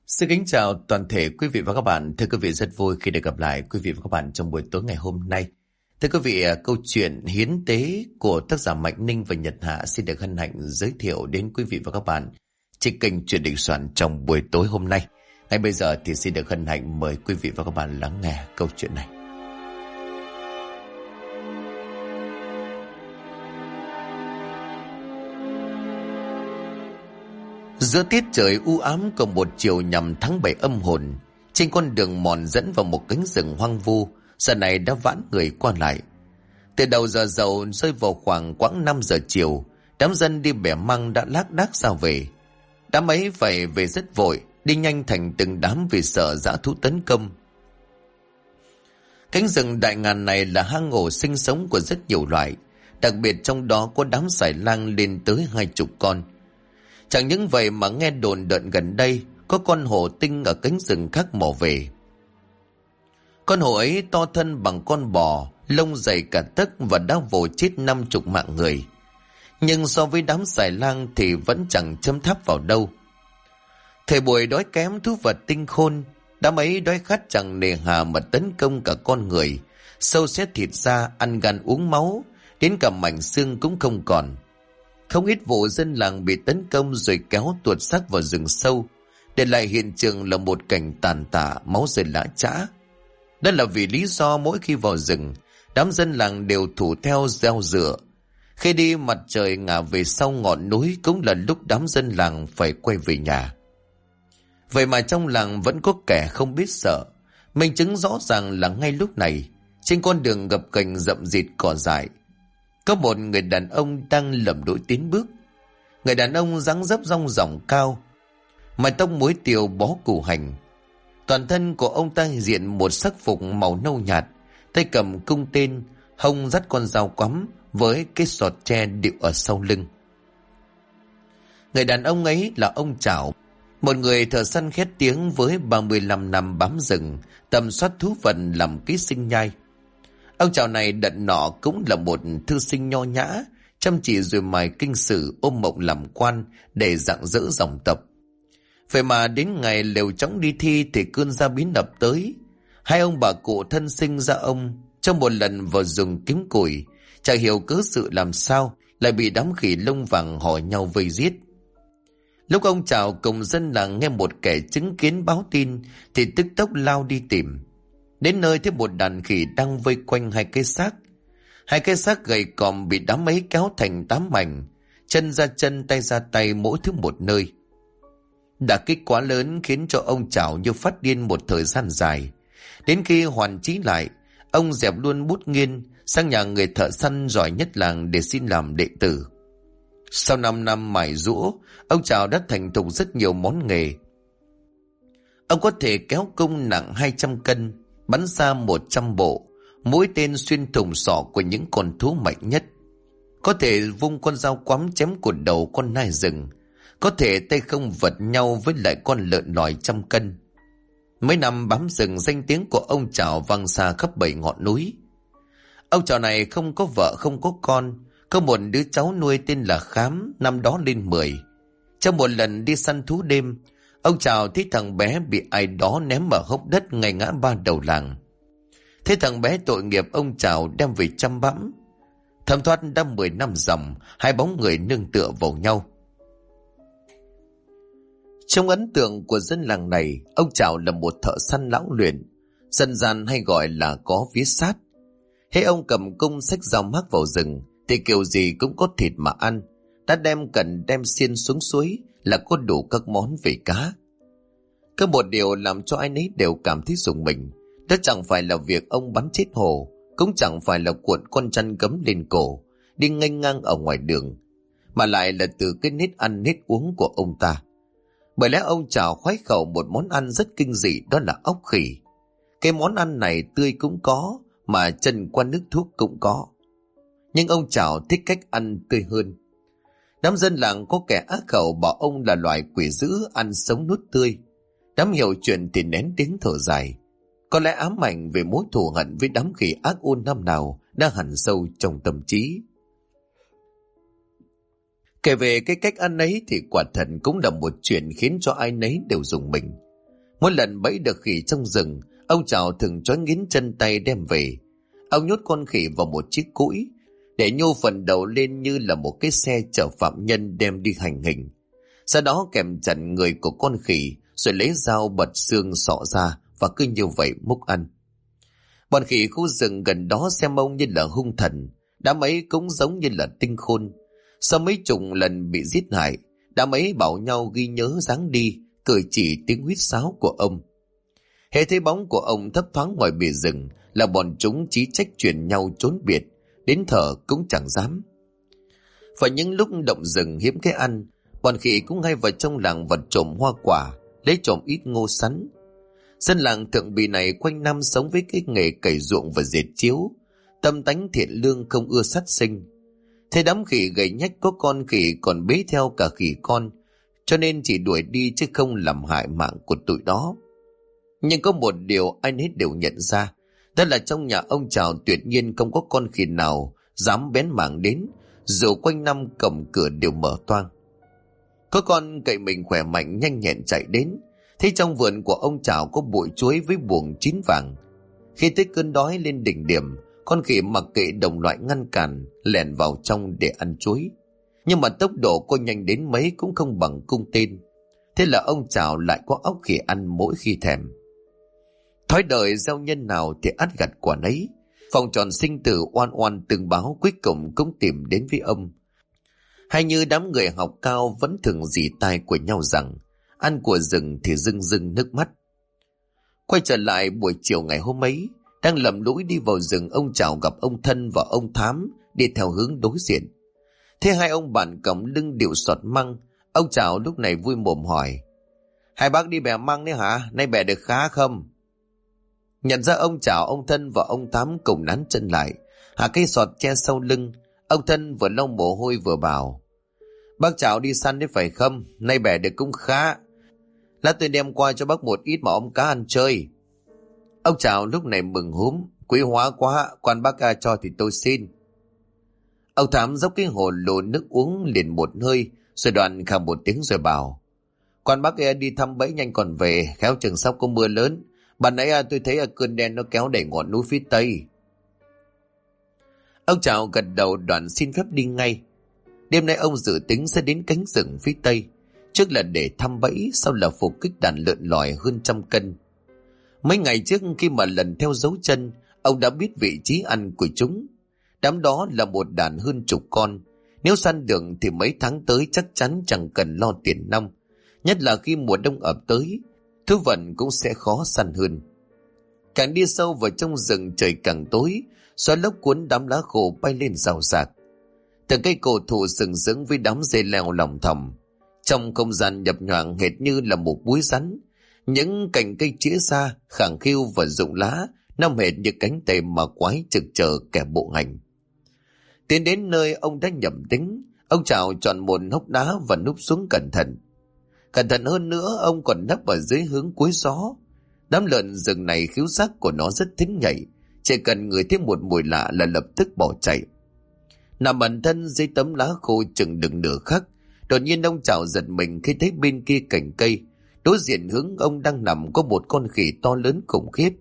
Xin kính chào toàn thể quý vị và các bạn. Thưa quý vị, rất vui khi được gặp lại quý vị và các bạn trong buổi tối ngày hôm nay. Thưa quý vị, câu chuyện hiến tế của tác giả Mạnh Ninh và Nhật Hạ xin được hân hạnh giới thiệu đến quý vị và các bạn trên kênh Chuyện Đình Soạn trong buổi tối hôm nay. Ngay bây giờ thì xin được hân hạnh mời quý vị và các bạn lắng nghe câu chuyện này. Giữa tiết trời u ám của một chiều nhằm tháng 7 âm hồn, trên con đường mòn dẫn vào một cánh rừng hoang vu, giờ này đã vãn người qua lại. Từ đầu giờ dậu rơi vào khoảng quãng 5 giờ chiều, đám dân đi bẻ măng đã lác đác ra về. Đám ấy phải về rất vội, đi nhanh thành từng đám vì sợ dã thú tấn công. Cánh rừng đại ngàn này là hang ổ sinh sống của rất nhiều loài, đặc biệt trong đó có đám sải lang lên tới 20 con. Chẳng những vậy mà nghe đồn đợn gần đây có con hổ tinh ở cánh rừng khác mò về. Con hổ ấy to thân bằng con bò, lông dày cả tấc và đã vồ chết 50 mạng người. Nhưng so với đám sải lang thì vẫn chẳng chấm tháp vào đâu. Thời buổi đói kém thú vật tinh khôn, đám ấy đói khát chẳng nề hà mà tấn công cả con người, sâu xé thịt da, ăn gan uống máu, đến cả mảnh xương cũng không còn. Không ít vụ dân làng bị tấn công rồi kéo tuột xác vào rừng sâu, để lại hiện trường là một cảnh tàn tạ, máu rơi lã chã. Đó là vì lý do mỗi khi vào rừng, đám dân làng đều thủ theo gieo rựa. Khi đi mặt trời ngả về sau ngọn núi cũng là lúc đám dân làng phải quay về nhà. Vậy mà trong làng vẫn có kẻ không biết sợ. Minh chứng rõ ràng là ngay lúc này, trên con đường gập ghềnh rậm rịt cỏ dại, có một người đàn ông đang lầm lũi tiến bước. Người đàn ông dáng dấp rong ròng cao, mái tóc muối tiều bó củ hành. Toàn thân của ông ta diện một sắc phục màu nâu nhạt, tay cầm cung tên, hông dắt con dao quắm với cái sọt tre điệu ở sau lưng. Người đàn ông ấy là ông Trảo, một người thợ săn khét tiếng với 35 năm bám rừng, tầm soát thú vật làm ký sinh nhai. Ông Trảo này đận nọ cũng là một thư sinh nho nhã, chăm chỉ rồi mài kinh sử, ôm mộng làm quan để rạng rỡ dòng tộc. Vậy mà đến ngày lều chóng đi thi thì cơn gia biến ập tới. Hai ông bà cụ thân sinh ra ông trong một lần vào rừng kiếm củi, chả hiểu cớ sự làm sao lại bị đám khỉ lông vàng hò nhau vây giết. Lúc ông Trảo cùng dân làng nghe một kẻ chứng kiến báo tin thì tức tốc lao đi tìm. Đến nơi thấy một đàn khỉ đang vây quanh hai cái xác. Hai cái xác gầy còm bị đám ấy kéo thành 8 mảnh, chân ra chân, tay ra tay, mỗi thứ một nơi. Đả kích quá lớn khiến cho ông Trảo như phát điên một thời gian dài. Đến khi hoàn trí lại, ông dẹp luôn bút nghiên sang nhà người thợ săn giỏi nhất làng để xin làm đệ tử. Sau 5 năm mài giũa, ông Trảo đã thành thục rất nhiều món nghề. Ông có thể kéo cung nặng 200 cân, bắn xa 100 bộ, mũi tên xuyên thủng sọ của những con thú mạnh nhất. Có thể vung con dao quắm chém cột đầu con nai rừng, có thể tay không vật nhau với lại con lợn lòi 100 cân. Mấy năm bám rừng, danh tiếng của ông Trảo vang xa khắp 7 ngọn núi. Ông Trảo này không có vợ không có con, có một đứa cháu nuôi tên là Khám, năm đó lên 10. Trong một lần đi săn thú đêm, ông Trảo thấy thằng bé bị ai đó ném ở hốc đất ngay ngã ba đầu làng. Thế thằng bé tội nghiệp, ông Trảo đem về chăm bẵm. Thấm thoát đã 10 năm dòng, hai bóng người nương tựa vào nhau. Trong ấn tượng của dân làng này, ông Trảo là một thợ săn lão luyện, dân gian hay gọi là có vía sát. Hễ ông cầm cung xách dao mác vào rừng thì kiểu gì cũng có thịt mà ăn. Đã đem cần đem xiên xuống suối là có đủ các món về cá. Có một điều làm cho ai nấy đều cảm thấy rùng mình, đó chẳng phải là việc ông bắn chết hổ, cũng chẳng phải là cuộn con chăn gấm lên cổ đi nghênh ngang ở ngoài đường, mà lại là từ cái nết ăn nết uống của ông ta. Bởi lẽ ông Trảo khoái khẩu một món ăn rất kinh dị, đó là ốc khỉ. Cái món ăn này tươi cũng có, mà chân qua nước thuốc cũng có. Nhưng ông Trảo thích cách ăn tươi hơn. Đám dân làng có kẻ ác khẩu bảo ông là loài quỷ dữ ăn sống nuốt tươi. Đám hiểu chuyện thì nén tiếng thở dài. Có lẽ ám ảnh về mối thù hận với đám khỉ ác ôn năm nào đã hằn sâu trong tâm trí. Kể về cái cách ăn ấy thì quả thật cũng là một chuyện khiến cho ai nấy đều rùng mình. Mỗi lần bẫy được khỉ trong rừng, ông Trảo thường trói nghiến chân tay đem về. Ông nhốt con khỉ vào một chiếc cũi, để nhô phần đầu lên như là một cái xe chở phạm nhân đem đi hành hình. Sau đó kèm chặt người của con khỉ, rồi lấy dao bật xương sọ ra và cứ như vậy múc ăn. Bọn khỉ khu rừng gần đó xem ông như là hung thần, đám ấy cũng giống như là tinh khôn. Sau mấy chục lần bị giết hại, đám ấy bảo nhau ghi nhớ dáng đi, cử chỉ tiếng huýt sáo của ông. Hễ thấy bóng của ông thấp thoáng ngoài bìa rừng là bọn chúng chí trách chuyển nhau trốn biệt, đến thở cũng chẳng dám. Và những lúc động rừng hiếm cái ăn, bọn khỉ cũng hay vào trong làng vật trộm hoa quả, lấy trộm ít ngô sắn. Dân làng Thượng Bì này quanh năm sống với cái nghề cày ruộng và dệt chiếu, tâm tánh thiện lương không ưa sát sinh. Thế đám khỉ gầy nhách có con khỉ còn bế theo cả khỉ con, cho nên chỉ đuổi đi chứ không làm hại mạng của tụi đó. Nhưng có một điều anh hết đều nhận ra, đó là trong nhà ông Trảo tuyệt nhiên không có con khỉ nào dám bén mảng đến, dù quanh năm cổng cửa đều mở toang. Có con cậy mình khỏe mạnh nhanh nhẹn chạy đến, thấy trong vườn của ông Trảo có bụi chuối với buồng chín vàng. Khi tới cơn đói lên đỉnh điểm, con khỉ mặc kệ đồng loại ngăn cản, lẻn vào trong để ăn chuối. Nhưng mà tốc độ cô nhanh đến mấy cũng không bằng cung tên. Thế là ông Trảo lại có óc khỉ ăn mỗi khi thèm. Thói đời gieo nhân nào thì ắt gặt quả nấy. Vòng tròn sinh tử oan oan từng báo cuối cùng cũng tìm đến với ông. Hay như đám người học cao vẫn thường dỉ tai của nhau rằng ăn của rừng thì rưng rưng nước mắt. Quay trở lại buổi chiều ngày hôm ấy, đang lầm lũi đi vào rừng, ông Trảo gặp ông Thân và ông Thám đi theo hướng đối diện. Thế hai ông bạn còng lưng điệu sọt măng, ông Trảo lúc này vui mồm hỏi: hai bác đi bẻ măng đấy hả? Nay bẻ được khá không? Nhận ra ông Trảo, ông Thân và ông Thám cùng nắn chân lại, hạ cây sọt che sau lưng. Ông Thân vừa lau mồ hôi vừa bảo: bác Trảo đi săn đấy phải không? Nay bẻ được cũng khá. Lát tôi đem qua cho bác một ít mà ông cá ăn chơi. Ông Trảo lúc này mừng húm: quý hóa quá, quan bác cho thì tôi xin. Ông Thám dốc cái hồ lô nước uống liền một hơi, rồi đoạn khà một tiếng rồi bảo: quan bác đi thăm bẫy nhanh còn về, khéo chừng sắp có mưa lớn. Bạn nãy tôi thấy cơn đen nó kéo đẩy ngọn núi phía tây. Ông Trảo gật đầu đoạn xin phép đi ngay. Đêm nay ông dự tính sẽ đến cánh rừng phía tây, trước là để thăm bẫy, sau là phục kích đàn lợn lòi hơn 100 cân. Mấy ngày trước khi mà lần theo dấu chân, ông đã biết vị trí ăn của chúng. Đám đó là một đàn hơn 10 con. Nếu săn được thì mấy tháng tới chắc chắn chẳng cần lo tiền nong. Nhất là khi mùa đông ập tới, thú vật cũng sẽ khó săn hơn. Càng đi sâu vào trong rừng trời càng tối, gió lốc cuốn đám lá khô bay lên rào rạc. Từng cây cổ thụ sừng sững với đám dây leo lỏng thòng. Trong không gian nhập nhoạng hệt như là một búi rắn, những cành cây chĩa xa, khẳng khiu và rụng lá, nằm hệt như cánh tay mà quái trực chờ kẻ bộ hành. Tiến đến nơi ông đã nhầm tính, ông Trảo chọn một hốc đá và núp xuống cẩn thận. Cẩn thận hơn nữa, ông còn nấp ở dưới hướng cuối gió. Đám lợn rừng này khiếu giác của nó rất thính nhạy, chỉ cần ngửi thấy một mùi lạ là lập tức bỏ chạy. Nằm ẩn thân dưới tấm lá khô chừng đựng nửa khắc, đột nhiên ông Trảo giật mình khi thấy bên kia cành cây, đối diện hướng ông đang nằm có một con khỉ to lớn khủng khiếp.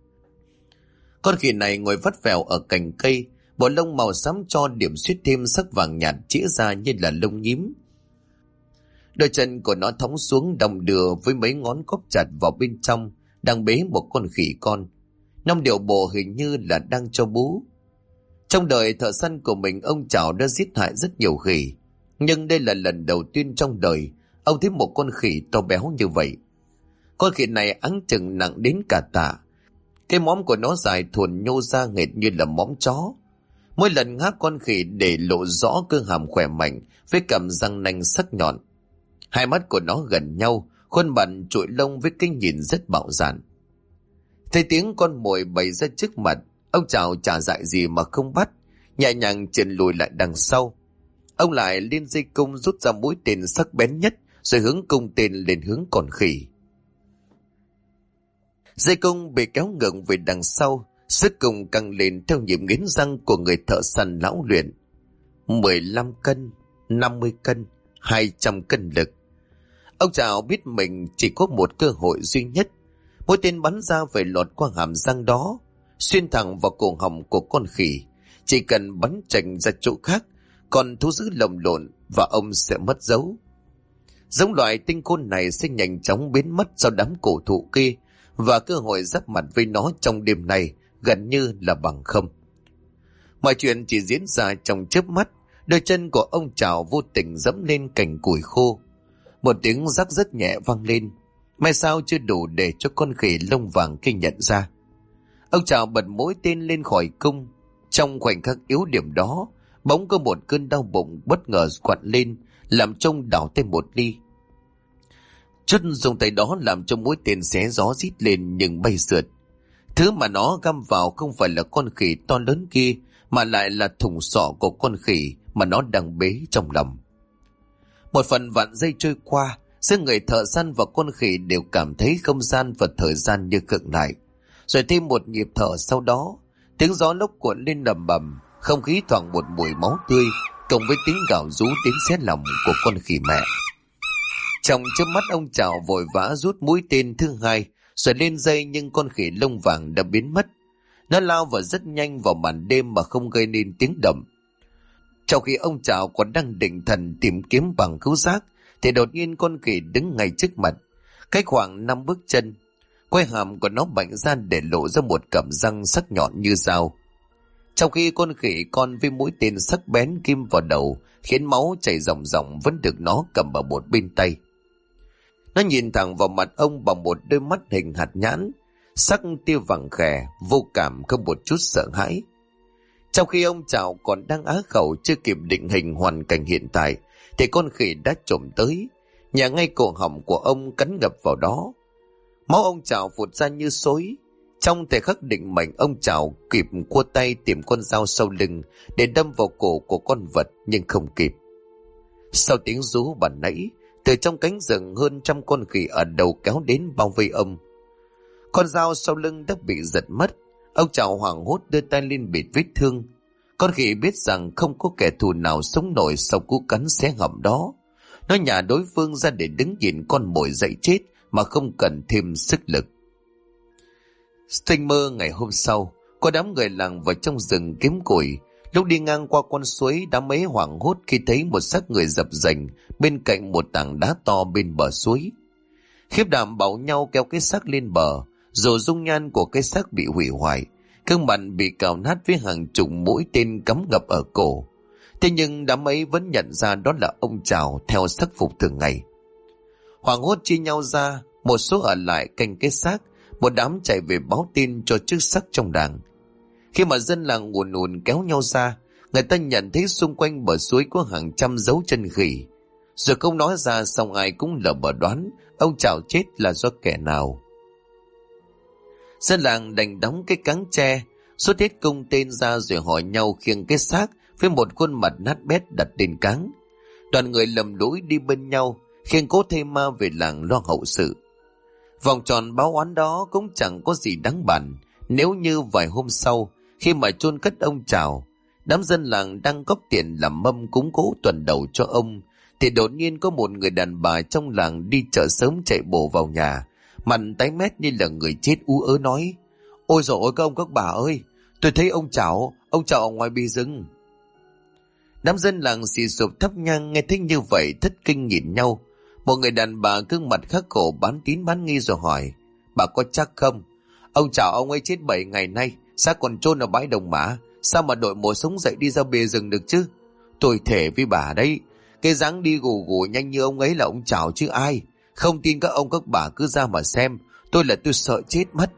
Con khỉ này ngồi vắt vẻo ở cành cây, bộ lông màu xám cho điểm xuyết thêm sắc vàng nhạt chĩa ra như là lông nhím. Đôi chân của nó thõng xuống đong đưa với mấy ngón cóp chặt vào bên trong, đang bế một con khỉ con. Năm điệu bộ hình như là đang cho bú. Trong đời thợ săn của mình, ông Trảo đã giết hại rất nhiều khỉ, nhưng đây là lần đầu tiên trong đời ông thấy một con khỉ to béo như vậy. Con khỉ này áng chừng nặng đến cả tạ. Cái móm của nó dài thuần nhô ra hệt như là móm chó. Mỗi lần ngáp con khỉ để lộ rõ cơ hàm khỏe mạnh với cằm răng nanh sắc nhọn. Hai mắt của nó gần nhau, khuôn mặt trụi lông với cái nhìn rất bạo dạn. Thấy tiếng con mồi bày ra trước mặt, ông Trảo chả dại gì mà không bắt, nhẹ nhàng chườn lùi lại đằng sau. Ông lại liên dây cung rút ra mũi tên sắc bén nhất, rồi hướng cung tên lên hướng con khỉ. Dây cung bị kéo ngược về đằng sau, sức cung căng lên theo nhịp nghiến răng của người thợ săn lão luyện. 15 cân, 50 cân, 200 cân lực. Ông Trào biết mình chỉ có một cơ hội duy nhất. Mũi tên bắn ra về lọt qua hàm răng đó, xuyên thẳng vào cổ họng của con khỉ. Chỉ cần bắn chành ra chỗ khác, còn thú dữ lồng lộn và ông sẽ mất dấu. Giống loại tinh khôn này sẽ nhanh chóng biến mất sau đám cổ thụ kia, và cơ hội giáp mặt với nó trong đêm này gần như là bằng không. Mọi chuyện chỉ diễn ra trong chớp mắt. Đôi chân của ông Trào vô tình dẫm lên cành củi khô. Một tiếng rắc rất nhẹ vang lên. May sao chưa đủ để cho con khỉ lông vàng kia nhận ra. Ông Trào bật mũi tên lên khỏi cung. Trong khoảnh khắc yếu điểm đó, bỗng có một cơn đau bụng bất ngờ quặn lên, làm trông đảo thêm một ly. Chút dùng tay đó làm cho mũi tên xé gió rít lên nhưng bay sượt. Thứ mà nó găm vào không phải là con khỉ to lớn kia, mà lại là thùng sọ của con khỉ mà nó đang bế trong lòng. Một phần vạn giây trôi qua, giữa người thợ săn và con khỉ đều cảm thấy không gian và thời gian như khựng lại. Rồi thêm một nhịp thở sau đó, tiếng gió lốc cuộn lên lầm bầm, không khí thoảng một mùi máu tươi, cộng với tiếng gào rú đến xé lòng của con khỉ mẹ. Trong chớp mắt ông Trào vội vã rút mũi tên thứ hai, rồi lên dây, nhưng con khỉ lông vàng đã biến mất. Nó lao vào rất nhanh vào màn đêm mà không gây nên tiếng động. Trong khi ông Trào còn đang định thần tìm kiếm bằng cứu giác, thì đột nhiên con khỉ đứng ngay trước mặt, cách khoảng 5 bước chân. Quai hàm của nó bạnh ra để lộ ra một cặp răng sắc nhọn như dao. Trong khi con khỉ con với mũi tên sắc bén kim vào đầu, khiến máu chảy ròng ròng, vẫn được nó cầm vào một bên tay. Nó nhìn thẳng vào mặt ông bằng một đôi mắt hình hạt nhãn, sắc tia vàng khè, vô cảm, không một chút sợ hãi. Trong khi ông Trào còn đang á khẩu chưa kịp định hình hoàn cảnh hiện tại, thì con khỉ đã trồm tới, nhả ngay cổ họng của ông, cắn ngập vào đó. Máu ông Trào phụt ra như xối. Trong thời khắc định mệnh, ông Trào kịp cua tay tìm con dao sau lưng để đâm vào cổ của con vật, nhưng không kịp. Sau tiếng rú ban nãy, từ trong cánh rừng hơn trăm con khỉ ở đầu kéo đến bao vây ông. Con dao sau lưng đã bị giật mất. Ông Trào hoảng hốt đưa tay lên bịt vết thương. Con khỉ biết rằng không có kẻ thù nào sống nổi sau cú cắn xé họng đó. Nó nhả đối phương ra để đứng nhìn con mồi dậy chết mà không cần thêm sức lực. Tinh mơ ngày hôm sau, có đám người làng vào trong rừng kiếm củi. Lúc đi ngang qua con suối, đám ấy hoảng hốt khi thấy một xác người dập dềnh bên cạnh một tảng đá to bên bờ suối. Khiếp đảm bảo nhau kéo cái xác lên bờ, rồi dung nhan của cái xác bị hủy hoại, gương mặt bị cào nát với hàng chục mũi tên cắm ngập ở cổ. Thế nhưng đám ấy vẫn nhận ra đó là ông Trào theo sắc phục thường ngày. Hoảng hốt chia nhau ra, một số ở lại canh cái xác, một đám chạy về báo tin cho chức sắc trong làng. Khi mà dân làng ùn ùn kéo nhau ra, người ta nhận thấy xung quanh bờ suối có hàng trăm dấu chân khỉ. Rồi không nói ra, xong ai cũng lờ bờ đoán ông Trào chết là do kẻ nào. Dân làng đành đóng cái cáng tre, rút hết cung tên ra rồi hỏi nhau khiêng cái xác với một khuôn mặt nát bét đặt lên cáng. Đoàn người lầm lũi đi bên nhau, khiêng cố thây ma về làng lo hậu sự. Vòng tròn báo oán đó cũng chẳng có gì đáng bàn. Nếu như vài hôm sau, khi mà chôn cất ông Trào, đám dân làng đang góp tiền làm mâm cúng cố tuần đầu cho ông, thì đột nhiên có một người đàn bà trong làng đi chợ sớm chạy bộ vào nhà, mặt tái mét như là người chết ú ớ nói: "Ôi dồi ôi các ông các bà ơi, tôi thấy ông Trào ở ngoài bì rừng." Đám dân làng xì sụp thắp nhang nghe thấy như vậy thất kinh nhìn nhau. Một người đàn bà gương mặt khắc khổ bán tín bán nghi rồi hỏi: "Bà có chắc không? Ông Trào ông ấy chết 7 ngày nay, xác còn chôn ở bãi đồng mã, sao mà đội mồ sống dậy đi ra bìa rừng được chứ? Tôi thề với bà đấy, cái dáng đi gù gù nhanh như ông ấy là ông Trào chứ ai. Không tin các ông các bà cứ ra mà xem, tôi sợ chết mất."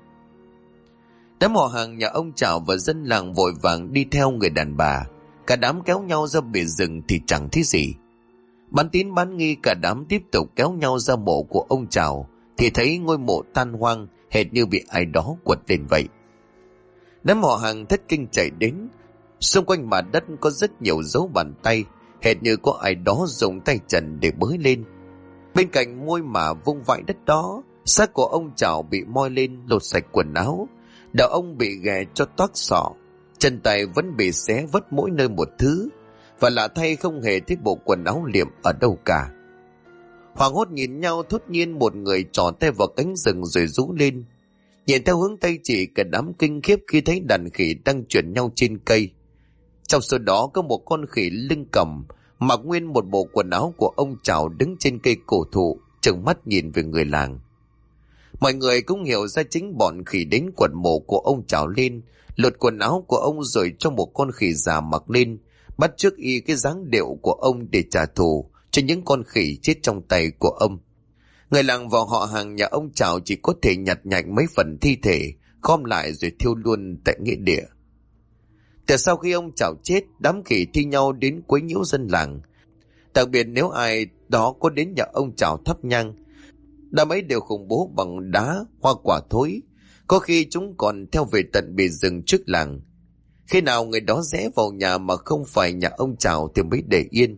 Đám họ hàng nhà ông Trào và dân làng vội vàng đi theo người đàn bà. Cả đám kéo nhau ra bìa rừng thì chẳng thấy gì. Bán tín bán nghi cả đám tiếp tục kéo nhau ra mộ của ông Trào, thì thấy ngôi mộ tan hoang, hệt như bị ai đó quật lên vậy. Đám họ hàng thất kinh chạy đến. Xung quanh mặt đất có rất nhiều dấu bàn tay, hệt như có ai đó dùng tay trần để bới lên. Bên cạnh ngôi mả vung vãi đất đó, xác của ông Trào bị moi lên lột sạch quần áo, đầu ông bị ghè cho toác sọ, chân tay vẫn bị xé vất mỗi nơi một thứ, và lạ thay không hề thấy bộ quần áo liệm ở đâu cả. Hoảng hốt nhìn nhau, thốt nhiên một người trỏ tay vào cánh rừng rồi rú lên. Nhìn theo hướng tay chỉ, cả đám kinh khiếp khi thấy đàn khỉ đang chuyển nhau trên cây. Trong số đó có một con khỉ lưng còng, mặc nguyên một bộ quần áo của ông Trảo, đứng trên cây cổ thụ, trừng mắt nhìn về người làng. Mọi người cũng hiểu ra chính bọn khỉ đến quật mộ của ông Trảo lên, lột quần áo của ông rồi cho một con khỉ già mặc lên, bắt chước y cái dáng điệu của ông để trả thù cho những con khỉ chết trong tay của ông. Người làng vào họ hàng nhà ông Trảo chỉ có thể nhặt nhạnh mấy phần thi thể, gom lại rồi thiêu luôn tại nghĩa địa. Từ sau khi ông Trảo chết, đám khỉ thi nhau đến quấy nhiễu dân làng. Đặc biệt nếu ai đó có đến nhà ông Trảo thắp nhang, đám ấy đều khủng bố bằng đá, hoa quả thối. Có khi chúng còn theo về tận bìa rừng trước làng. Khi nào người đó rẽ vào nhà mà không phải nhà ông Trảo thì mới để yên.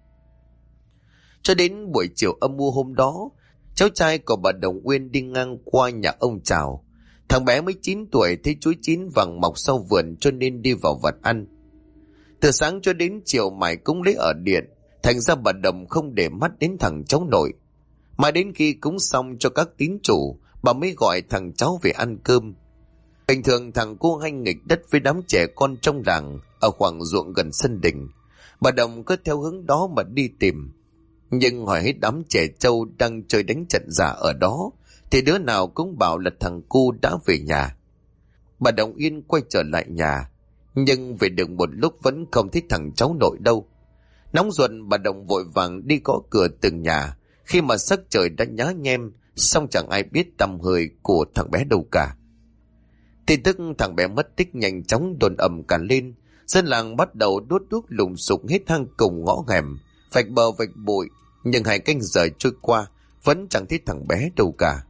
Cho đến buổi chiều âm u hôm đó, cháu trai của bà Đồng Uyên đi ngang qua nhà ông Trảo. Thằng bé mới 9 tuổi thấy chuối chín vàng mọc sau vườn cho nên đi vào vặt ăn. Từ sáng cho đến chiều mải cũng lấy ở điện, thành ra bà Đồng không để mắt đến thằng cháu nội. Mà đến khi cúng xong cho các tín chủ, bà mới gọi thằng cháu về ăn cơm. Bình thường thằng cô hay nghịch đất với đám trẻ con trong làng ở khoảng ruộng gần sân đình. Bà Đồng cứ theo hướng đó mà đi tìm. Nhưng hỏi hết đám trẻ trâu đang chơi đánh trận giả ở đó, thì đứa nào cũng bảo là thằng cu đã về nhà. Bà Đồng Yên quay trở lại nhà, nhưng về được một lúc vẫn không thấy thằng cháu nội đâu. Nóng ruột, bà Đồng vội vàng đi gõ cửa từng nhà, khi mà sắc trời đã nhá nhem, song chẳng ai biết tăm hơi của thằng bé đâu cả. Tin tức thằng bé mất tích nhanh chóng đồn ầm cả lên. Dân làng bắt đầu đốt đuốc lùng sục hết hang cùng ngõ hẻm, vạch bờ vạch bụi. Nhưng 2 canh giờ trôi qua, vẫn chẳng thấy thằng bé đâu cả.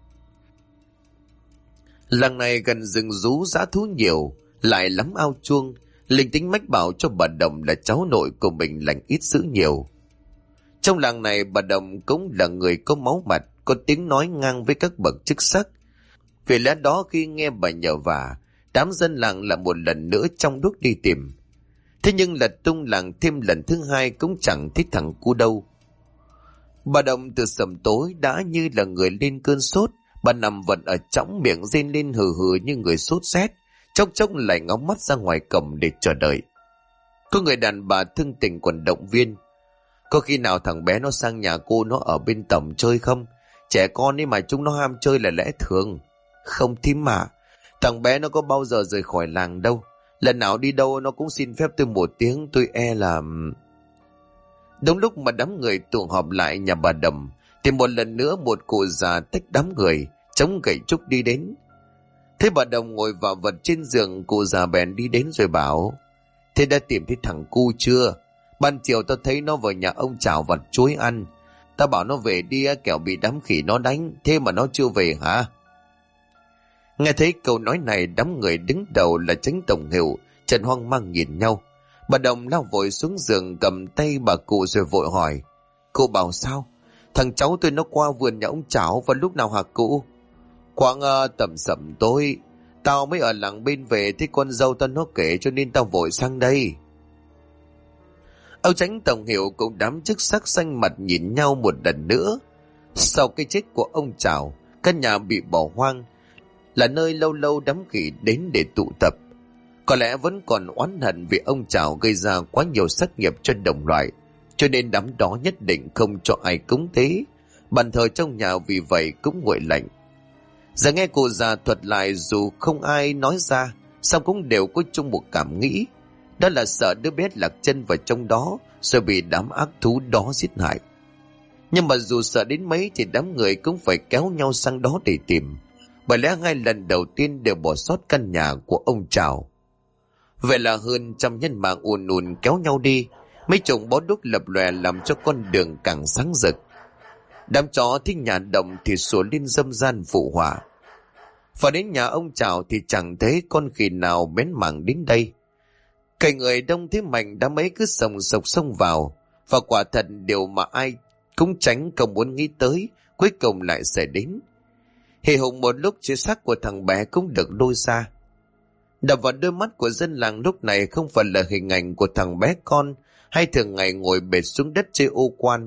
Làng này gần rừng rú dã thú nhiều, lại lắm ao chuông. Linh tính mách bảo cho bà Đồng là cháu nội của mình lành ít dữ nhiều. Trong làng này, bà Đồng cũng là người có máu mặt, có tiếng nói ngang với các bậc chức sắc. Vì lẽ đó khi nghe bà nhờ vả, đám dân làng lại một lần nữa trong đuốc đi tìm. Thế nhưng lật tung làng thêm lần thứ 2 cũng chẳng thấy thằng cu đâu. Bà Đồng từ sầm tối đã như là người lên cơn sốt. Bà nằm vật ở trõng, miệng rên lên hừ hừ như người sốt rét, chốc chốc lại ngóng mắt ra ngoài cổng để chờ đợi. Có người đàn bà thương tình còn động viên: có khi nào thằng bé nó sang nhà cô nó ở bên tổng chơi không? Trẻ con ấy mà chúng nó ham chơi là lẽ thường. Không thím mà, thằng bé nó có bao giờ rời khỏi làng đâu. Lần nào đi đâu nó cũng xin phép tôi một tiếng, tôi e là... Đúng lúc mà đám người tụ họp lại nhà bà Đồng, thì một lần nữa một cụ già tách đám người, chống gậy trúc đi đến. Thấy bà Đồng ngồi vào vật trên giường, cụ già bèn đi đến rồi bảo: thế đã tìm thấy thằng cu chưa? Ban chiều tao thấy nó vào nhà ông Trảo vặt chuối ăn. Tao bảo nó về đi kẻo bị đám khỉ nó đánh, thế mà nó chưa về hả? Nghe thấy câu nói này, đám người đứng đầu là Chánh Tổng Hiệu trần hoang mang nhìn nhau. Bà Đồng lao vội xuống giường, cầm tay bà cụ rồi vội hỏi: cô bảo sao? Thằng cháu tôi nó qua vườn nhà ông Trảo vào lúc nào hả cụ? Khoảng tầm sẩm tối. Tao mới ở làng bên về, thấy con dâu tao nó kể cho nên tao vội sang đây. Ông Chánh Tổng Hiệu cùng đám chức sắc xanh mặt nhìn nhau một lần nữa. Sau cái chết của ông Trảo, căn nhà bị bỏ hoang, là nơi lâu lâu đám khỉ đến để tụ tập. Có lẽ vẫn còn oán hận vì ông Trảo gây ra quá nhiều sát nghiệp cho đồng loại, cho nên đám đó nhất định không cho ai cúng tế. Bàn thờ trong nhà vì vậy cũng nguội lạnh. Giờ nghe cô già thuật lại, dù không ai nói ra, song cũng đều có chung một cảm nghĩ, đó là sợ đứa bé lạc chân vào trong đó rồi bị đám ác thú đó giết hại. Nhưng mà dù sợ đến mấy thì đám người cũng phải kéo nhau sang đó để tìm, bởi lẽ 2 lần đầu tiên đều bỏ sót căn nhà của ông Trảo. Vậy là hơn 100 nhân mạng ùn ùn kéo nhau đi, mấy chục bó đuốc lập lòe làm cho con đường càng sáng rực. Đám chó thích nhà Đồng thì sủa lên râm ran phụ họa. Và đến nhà ông Trảo thì chẳng thấy con khỉ nào bén mảng đến đây. Cày người đông thế mạnh, đám ấy cứ sồng sộc xông vào, và quả thật điều mà ai cũng tránh không muốn nghĩ tới cuối cùng lại xảy đến. Hì hùng một lúc, chiếc xác của thằng bé cũng được lôi ra. Đập vào đôi mắt của dân làng lúc này không phải là hình ảnh của thằng bé con hay thường ngày ngồi bệt xuống đất chơi ô quan,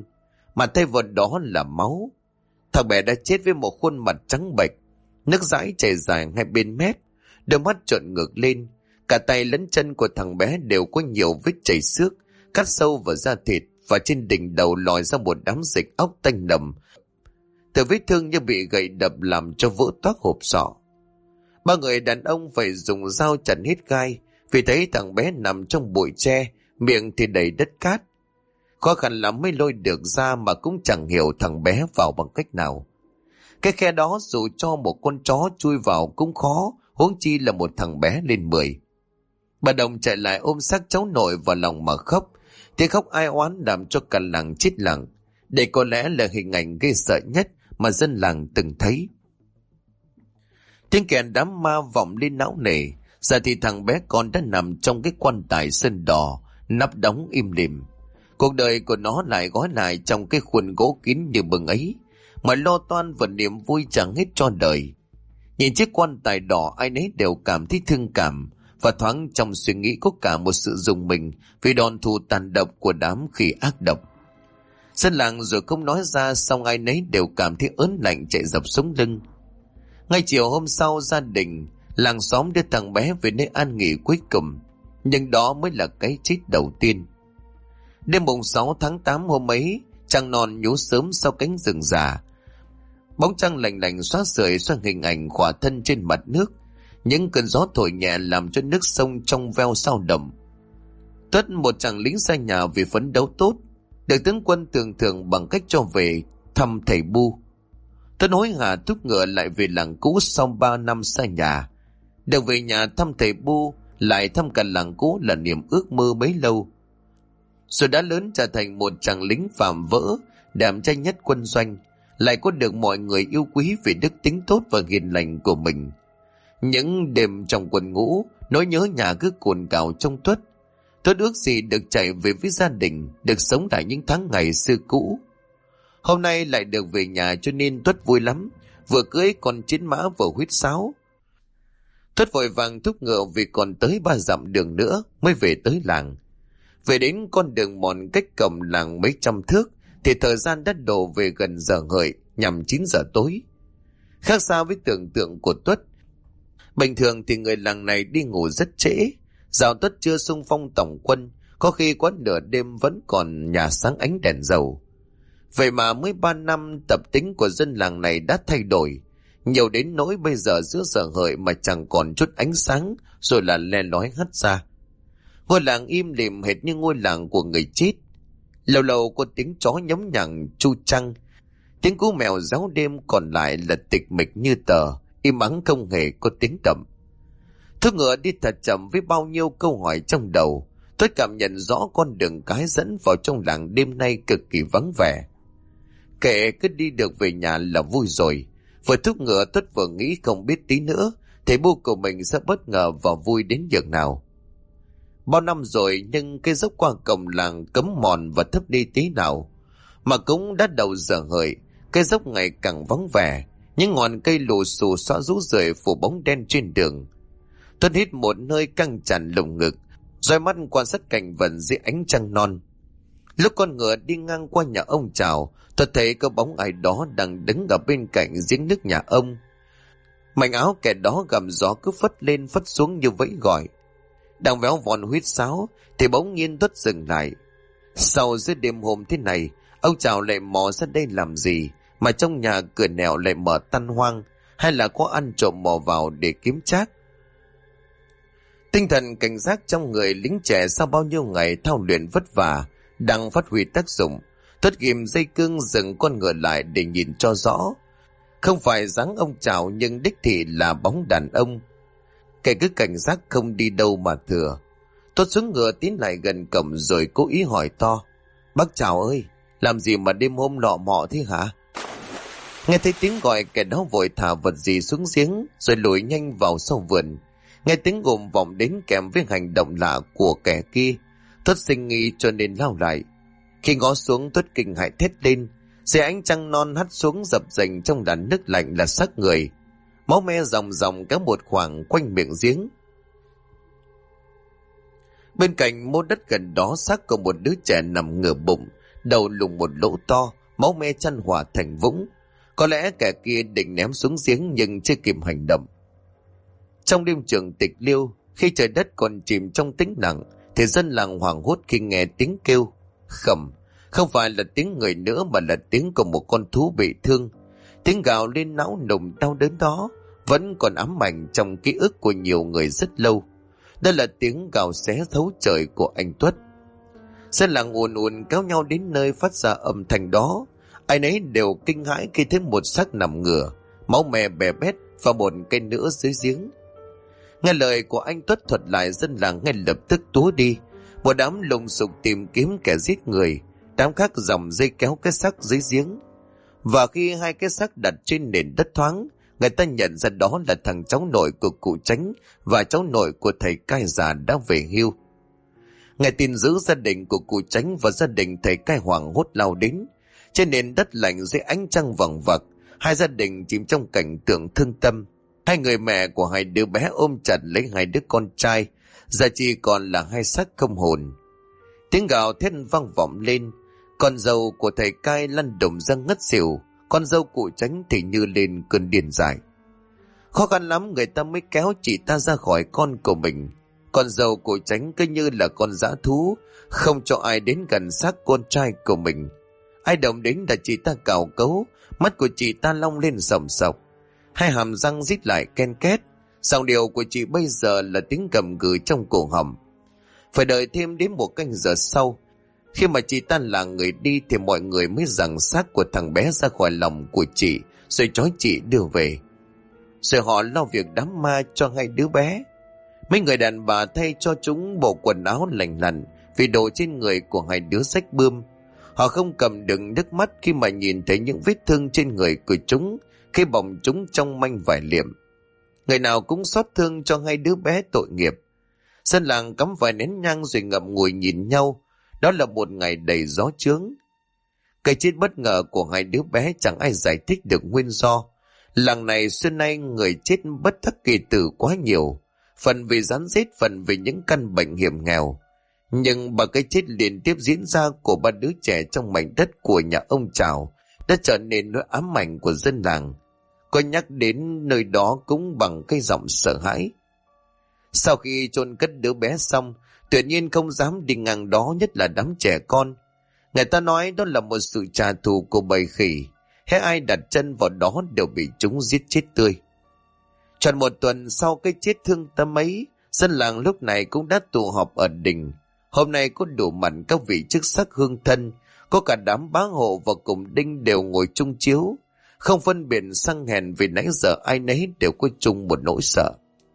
mà thay vào đó là máu. Thằng bé đã chết với một khuôn mặt trắng bệch, nước dãi chảy dài ngay bên mép, đôi mắt trợn ngược lên. Cả tay lẫn chân của thằng bé đều có nhiều vết chảy xước, cắt sâu vào da thịt, và trên đỉnh đầu lòi ra một đám dịch óc tanh nồng. Từ vết thương như bị gậy đập làm cho vỡ toác hộp sọ. Ba người đàn ông phải dùng dao chặt hết gai, vì thấy thằng bé nằm trong bụi tre, miệng thì đầy đất cát. Khó khăn lắm mới lôi được ra, mà cũng chẳng hiểu thằng bé vào bằng cách nào. Cái khe đó dù cho một con chó chui vào cũng khó, huống chi là một thằng bé lên 10. Bà Đồng chạy lại ôm xác cháu nội vào lòng mà khóc. Tiếng khóc ai oán làm cho cả làng chết lặng. Đây có lẽ là hình ảnh ghê sợ nhất mà dân làng từng thấy. Tiếng kèn đám ma vọng lên não nề. Giờ thì thằng bé con đã nằm trong cái quan tài sơn đỏ, nắp đóng im lìm. Cuộc đời của nó lại gói lại trong cái khuôn gỗ kín như bừng ấy, mà lo toan và niềm vui chẳng hết cho đời. Nhìn chiếc quan tài đỏ, ai nấy đều cảm thấy thương cảm, và thoáng trong suy nghĩ có cả một sự rùng mình vì đòn thù tàn độc của đám khỉ ác độc. Dân làng rồi không nói ra, xong ai nấy đều cảm thấy ớn lạnh chạy dọc sống lưng. Ngay chiều hôm sau, gia đình làng xóm đưa thằng bé về nơi an nghỉ cuối cùng, nhưng đó mới là cái chết đầu tiên. Đêm mùng 6 tháng 8 hôm ấy, trăng non nhú sớm sau cánh rừng già. Bóng trăng lạnh lạnh xóa sưởi xoa hình ảnh khỏa thân trên mặt nước. Những cơn gió thổi nhẹ làm cho nước sông trong veo sao động. Tuất, một chàng lính xa nhà vì phấn đấu tốt, được tướng quân tưởng thưởng bằng cách cho về thăm thầy Bu. Tuất hối hả thúc ngựa lại về làng cũ sau 3 năm xa nhà. Được về nhà thăm thầy Bu, lại thăm cả làng cũ là niềm ước mơ bấy lâu. Rồi đã lớn trở thành một chàng lính phạm vỡ, đảm tranh nhất quân doanh, lại có được mọi người yêu quý vì đức tính tốt và hiền lành của mình. Những đêm trong quân ngũ, nỗi nhớ nhà cứ cồn cào trong Tuất. Tuất ước gì được chạy về với gia đình, được sống lại những tháng ngày xưa cũ. Hôm nay lại được về nhà cho nên Tuất vui lắm, vừa cưỡi con chiến mã vừa huýt sáo. Tuất vội vàng thúc ngựa vì còn tới 3 dặm đường nữa mới về tới làng. Về đến con đường mòn cách cổng làng mấy trăm thước thì thời gian đã đổ về gần giờ hợi, nhằm 9 giờ tối. Khác xa với tưởng tượng của Tuất, bình thường thì người làng này đi ngủ rất trễ. Dạo Tuất chưa xung phong tổng quân, có khi quá nửa đêm vẫn còn nhà sáng ánh đèn dầu. Vậy mà mới 3 năm, tập tính của dân làng này đã thay đổi, nhiều đến nỗi bây giờ giữa giờ hợi mà chẳng còn chút ánh sáng, rồi là le lói hắt ra. Ngôi làng im lìm hệt như ngôi làng của người chết. Lâu lâu có tiếng chó nhấm nhằng chu trăng, tiếng cú mèo réo đêm, còn lại là tịch mịch như tờ, im ắng không hề có tiếng động. Thúc ngựa đi thật chậm với bao nhiêu câu hỏi trong đầu. Tôi cảm nhận rõ con đường cái dẫn vào trong làng đêm nay cực kỳ vắng vẻ. Kệ, cứ đi được về nhà là vui rồi. Vừa thúc ngựa, Tuất vừa nghĩ không biết tí nữa thầy Bu của mình sẽ bất ngờ và vui đến nhường nào. Bao năm rồi nhưng cái dốc qua cổng làng cấm mòn và thấp đi tí nào. Mà cũng đã đầu giờ hợi, cái dốc ngày càng vắng vẻ, những ngọn cây lù xù xõa rũ rượi phủ bóng đen trên đường. Tuấn hít một hơi căng chặt lồng ngực, rồi mắt quan sát cảnh vật dưới ánh trăng non. Lúc con ngựa đi ngang qua nhà ông Trào, tôi thấy có bóng ai đó đang đứng ở bên cạnh giếng nước nhà ông. Mảnh áo kẻ đó gầm gió cứ phất lên phất xuống như vẫy gọi. Đang véo von huýt sáo thì bỗng nhiên Tuất dừng lại. Sau giữa đêm hôm thế này, ông Trào lại mò ra đây làm gì mà trong nhà cửa nẻo lại mở tăn hoang, hay là có ăn trộm mò vào để kiếm trác? Tinh thần cảnh giác trong người lính trẻ sau bao nhiêu ngày thao luyện vất vả đang phát huy tác dụng. Tuất ghim dây cương dừng con ngựa lại để nhìn cho rõ. Không phải dáng ông Trào nhưng đích thị là bóng đàn ông. Kẻ cứ cảnh giác không đi đâu mà thừa. Tuất xuống ngựa tiến lại gần cổng rồi cố ý hỏi to: "Bác Trào ơi, làm gì mà đêm hôm lọ mọ thế hả?" Nghe thấy tiếng gọi, kẻ đó vội thả vật gì xuống giếng rồi lùi nhanh vào sau vườn. Nghe tiếng gồm vọng đến kèm với hành động lạ của kẻ kia, Tuất sinh nghi cho nên lao lại. Khi ngó xuống, Tuất kinh hãi thét lên. Dưới ánh trăng non hắt xuống dập dềnh trong làn nước lạnh là xác người, máu me ròng ròng cả một khoảng quanh miệng giếng. Bên cạnh mô đất gần đó xác của một đứa trẻ nằm ngửa bụng, đầu lủng một lỗ to, máu me chan hòa thành vũng. Có lẽ kẻ kia định ném xuống giếng nhưng chưa kịp hành động. Trong đêm trường tịch liêu, khi trời đất còn chìm trong tĩnh lặng, thì dân làng hoảng hốt khi nghe tiếng kêu khẩm. Không phải là tiếng người nữa mà là tiếng của một con thú bị thương. Tiếng gào lên não nùng đau đớn đó vẫn còn ám ảnh trong ký ức của nhiều người rất lâu. Đó là tiếng gào xé thấu trời của anh Tuất. Dân làng ùn ùn kéo nhau đến nơi phát ra âm thanh đó. Ai nấy đều kinh hãi khi thấy một xác nằm ngửa, máu me bè bét và một cây nữa dưới giếng. Nghe lời của anh Tuất thuật lại, dân làng ngay lập tức túa đi. Một đám lùng sục tìm kiếm kẻ giết người, đám khác dòng dây kéo cái xác dưới giếng. Và khi hai cái xác đặt trên nền đất thoáng, người ta nhận ra đó là thằng cháu nội của cụ Chánh và cháu nội của thầy cai già đã về hưu. Nghe tin dữ, gia đình của cụ Chánh và gia đình thầy cai hoảng hốt lao đến. Trên nền đất lạnh dưới ánh trăng vằng vặc, hai gia đình chìm trong cảnh tượng thương tâm. Hai người mẹ của hai đứa bé ôm chặt lấy hai đứa con trai, giờ chỉ còn là hai xác không hồn. Tiếng gào thét vang vọng lên. Con dâu của thầy cai lăn đùng ra ngất xỉu, con dâu cụ Chánh thì như lên cơn điên dại. Khó khăn lắm người ta mới kéo chị ta ra khỏi con của mình. Con dâu cụ Chánh cứ như là con dã thú, không cho ai đến gần xác con trai của mình. Ai động đến là chị ta cào cấu, mắt của chị ta long lên sòng sọc, hai hàm răng rít lại ken két. Giọng điệu của chị bây giờ là tiếng gầm gừ trong cổ họng. Phải đợi thêm đến một canh giờ sau, khi mà chị ta là người đi, thì mọi người mới giằng xác của thằng bé ra khỏi lòng của chị, rồi trói chị đưa về. Rồi họ lo việc đám ma cho hai đứa bé. Mấy người đàn bà thay cho chúng bộ quần áo lành lặn vì đồ trên người của hai đứa rách bươm. Họ không cầm đựng nước mắt khi mà nhìn thấy những vết thương trên người của chúng, khi bỏng chúng trong manh vải liệm. Người nào cũng xót thương cho hai đứa bé tội nghiệp. Dân làng cắm vài nén nhang rồi ngậm ngùi nhìn nhau. Đó là một ngày đầy gió chướng. Cái chết bất ngờ của hai đứa bé chẳng ai giải thích được nguyên do. Làng này xưa nay người chết bất thắc kỳ tử quá nhiều, phần vì rắn rết, phần vì những căn bệnh hiểm nghèo. Nhưng bà cái chết liên tiếp diễn ra của ba đứa trẻ trong mảnh đất của nhà ông Trào đã trở nên nỗi ám ảnh của dân làng. Có nhắc đến nơi đó cũng bằng cái giọng sợ hãi. Sau khi chôn cất đứa bé xong, tuyệt nhiên không dám đi ngang đó, nhất là đám trẻ con. Người ta nói đó là một sự trả thù của bầy khỉ. Hễ ai đặt chân vào đó đều bị chúng giết chết tươi. Tròn một tuần sau cái chết thương tâm ấy, dân làng lúc này cũng đã tụ họp ở đình. Hôm nay có đủ mặt các vị chức sắc hương thân, có cả đám bá hộ và cùng đinh đều ngồi chung chiếu, không phân biệt sang hèn, vì nãy giờ ai nấy đều có chung một nỗi sợ.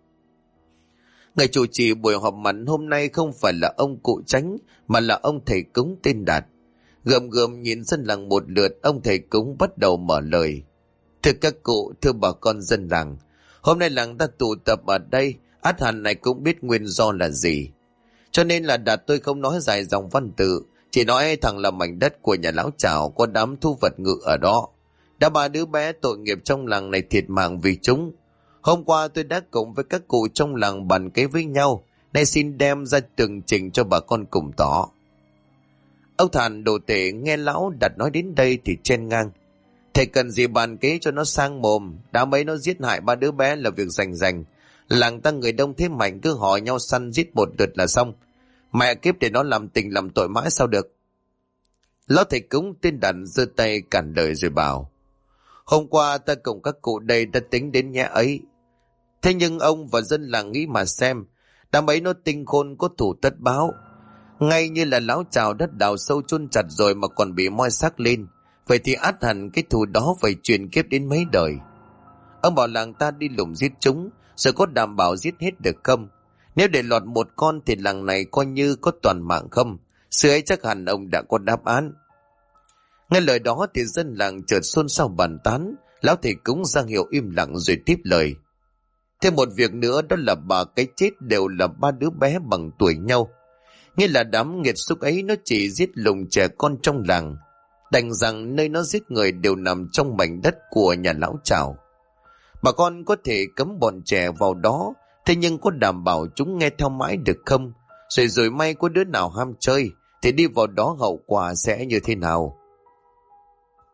Người chủ trì buổi họp mặt hôm nay không phải là ông cụ Chánh, mà là ông thầy cúng tên Đạt. Gườm gườm nhìn dân làng một lượt, ông thầy cúng bắt đầu mở lời. Thưa các cụ, thưa bà con dân làng, hôm nay làng ta tụ tập ở đây, ắt hẳn này cũng biết nguyên do là gì. Cho nên là Đạt tôi không nói dài dòng văn tự, chỉ nói thẳng là mảnh đất của nhà lão Trảo có đám thu vật ngự ở đó. Đã ba đứa bé tội nghiệp trong làng này thiệt mạng vì chúng. Hôm qua tôi đã cùng với các cụ trong làng bàn kế với nhau, nay xin đem ra tường trình cho bà con cùng tỏ. Ông Thản đồ tể nghe lão Đạt nói đến đây thì chen ngang. Thầy cần gì bàn kế cho nó sang mồm, đám ấy nó giết hại ba đứa bé là việc rành. Làng ta người đông thế mạnh, cứ hỏi nhau săn giết một lượt là xong. Mẹ kiếp để nó làm tình làm tội mãi sao được. Lão thầy cúng tên Đạt giơ tay cản lời rồi bảo. Hôm qua ta cùng các cụ đây đã tính đến nhẽ ấy. Thế nhưng ông và dân làng nghĩ mà xem, đám ấy nó tinh khôn, có thủ tất báo. Ngay như là lão Trào đất đào sâu chôn chặt rồi mà còn bị moi xác lên. Vậy thì ắt hẳn cái thù đó phải truyền kiếp đến mấy đời. Ông bảo làng ta đi lùng giết chúng, rồi có đảm bảo giết hết được không? Nếu để lọt một con thì làng này coi như có toàn mạng không? Sự ấy chắc hẳn ông đã có đáp án. Nghe lời đó thì dân làng chợt xôn xao bàn tán. Lão thầy cúng ra hiệu im lặng rồi tiếp lời. Thêm một việc nữa, đó là bà cái chết đều là ba đứa bé bằng tuổi nhau. Nghĩa là đám nghiệt xúc ấy nó chỉ giết lùng trẻ con trong làng. Đành rằng nơi nó giết người đều nằm trong mảnh đất của nhà lão Trào. Bà con có thể cấm bọn trẻ vào đó, thế nhưng có đảm bảo chúng nghe theo mãi được không? Rồi may có đứa nào ham chơi thì đi vào đó hậu quả sẽ như thế nào?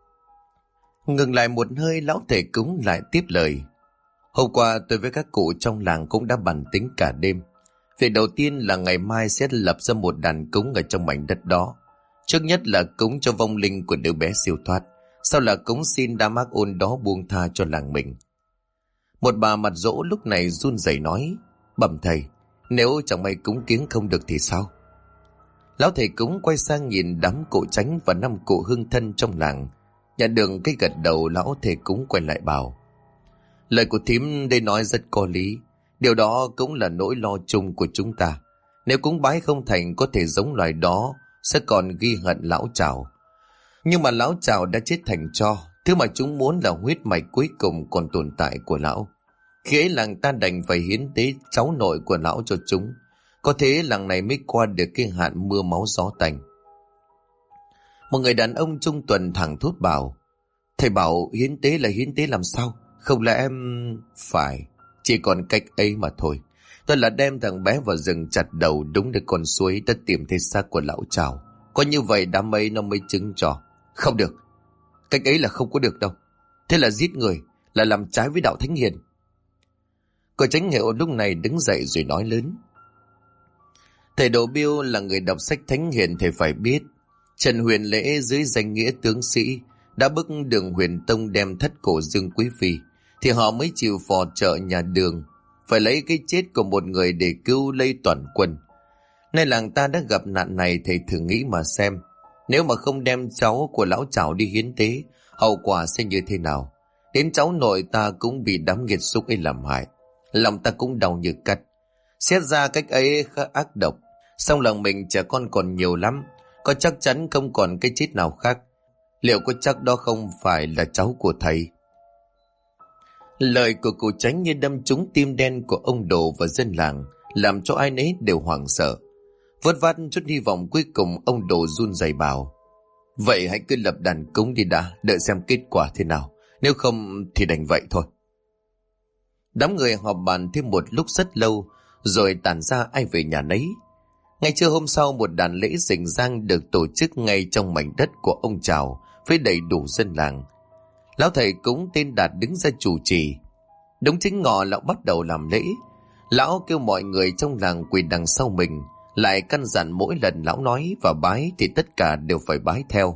Ngừng lại một hơi, lão thầy cúng lại tiếp lời. Hôm qua tôi với các cụ trong làng cũng đã bàn tính cả đêm. Việc đầu tiên là ngày mai sẽ lập ra một đàn cúng ở trong mảnh đất đó. Trước nhất là cúng cho vong linh của đứa bé siêu thoát, sau là cúng xin Đa Mác Ôn đó buông tha cho làng mình. Một bà mặt dỗ lúc này run rẩy nói, bẩm thầy, nếu chẳng may cúng kiếng không được thì sao? Lão thầy cúng quay sang nhìn đám cụ Chánh và 5 cụ hương thân trong làng. Nhận được cái gật đầu, lão thầy cúng quay lại bảo, lời của thím đây nói rất có lý. Điều đó cũng là nỗi lo chung của chúng ta. Nếu cúng bái không thành, có thể giống loài đó sẽ còn ghi hận lão Trảo. Nhưng mà lão Trảo đã chết thành tro. Thứ mà chúng muốn là huyết mạch cuối cùng còn tồn tại của lão. Khi ấy làng ta đành phải hiến tế cháu nội của lão cho chúng. Có thế làng này mới qua được cái hạn mưa máu gió tanh. Một người đàn ông trung tuần thẳng thốt bảo, thầy bảo hiến tế là hiến tế làm sao? Không lẽ em... Phải, chỉ còn cách ấy mà thôi. Tôi là đem thằng bé vào rừng chặt đầu đúng đến con suối đã tìm thấy xác của lão Trảo. Có như vậy đám ấy nó mới chứng cho. Không được, cách ấy là không có được đâu. Thế là giết người, là làm trái với đạo thánh hiền. Cô Chánh Hiệu lúc này đứng dậy rồi nói lớn. Thầy Đồ Biêu là người đọc sách thánh hiền, thầy phải biết. Trần Huyền Lễ dưới danh nghĩa tướng sĩ đã bức Đường Huyền Tông đem thất cổ Dương Quý Phi, thì họ mới chịu phò trợ nhà Đường, phải lấy cái chết của một người để cứu lấy toàn quân. Nay làng ta đã gặp nạn này, thầy thử nghĩ mà xem, nếu mà không đem cháu của lão Trảo đi hiến tế, hậu quả sẽ như thế nào? Đến cháu nội ta cũng bị đám nghiệt xúc ấy làm hại, lòng ta cũng đau như cắt. Xét ra cách ấy khá ác độc, song lòng mình trẻ con còn nhiều lắm, có chắc chắn không còn cái chết nào khác. Liệu có chắc đó không phải là cháu của thầy? Lời của cụ Chánh như đâm trúng tim đen của ông Đồ và dân làng, làm cho ai nấy đều hoảng sợ. Vớt vát chút hy vọng cuối cùng, ông Đồ run rẩy bảo, vậy hãy cứ lập đàn cúng đi đã, đợi xem kết quả thế nào. Nếu không thì đành vậy thôi. Đám người họp bàn thêm một lúc rất lâu, rồi tản ra ai về nhà nấy. Ngay trưa hôm sau, một đàn lễ rình rang được tổ chức ngay trong mảnh đất của ông Trảo với đầy đủ dân làng. Lão thầy cúng tên Đạt đứng ra chủ trì. Đúng chính ngọ, lão bắt đầu làm lễ. Lão kêu mọi người trong làng quỳ đằng sau mình, lại căn dặn mỗi lần lão nói và bái thì tất cả đều phải bái theo.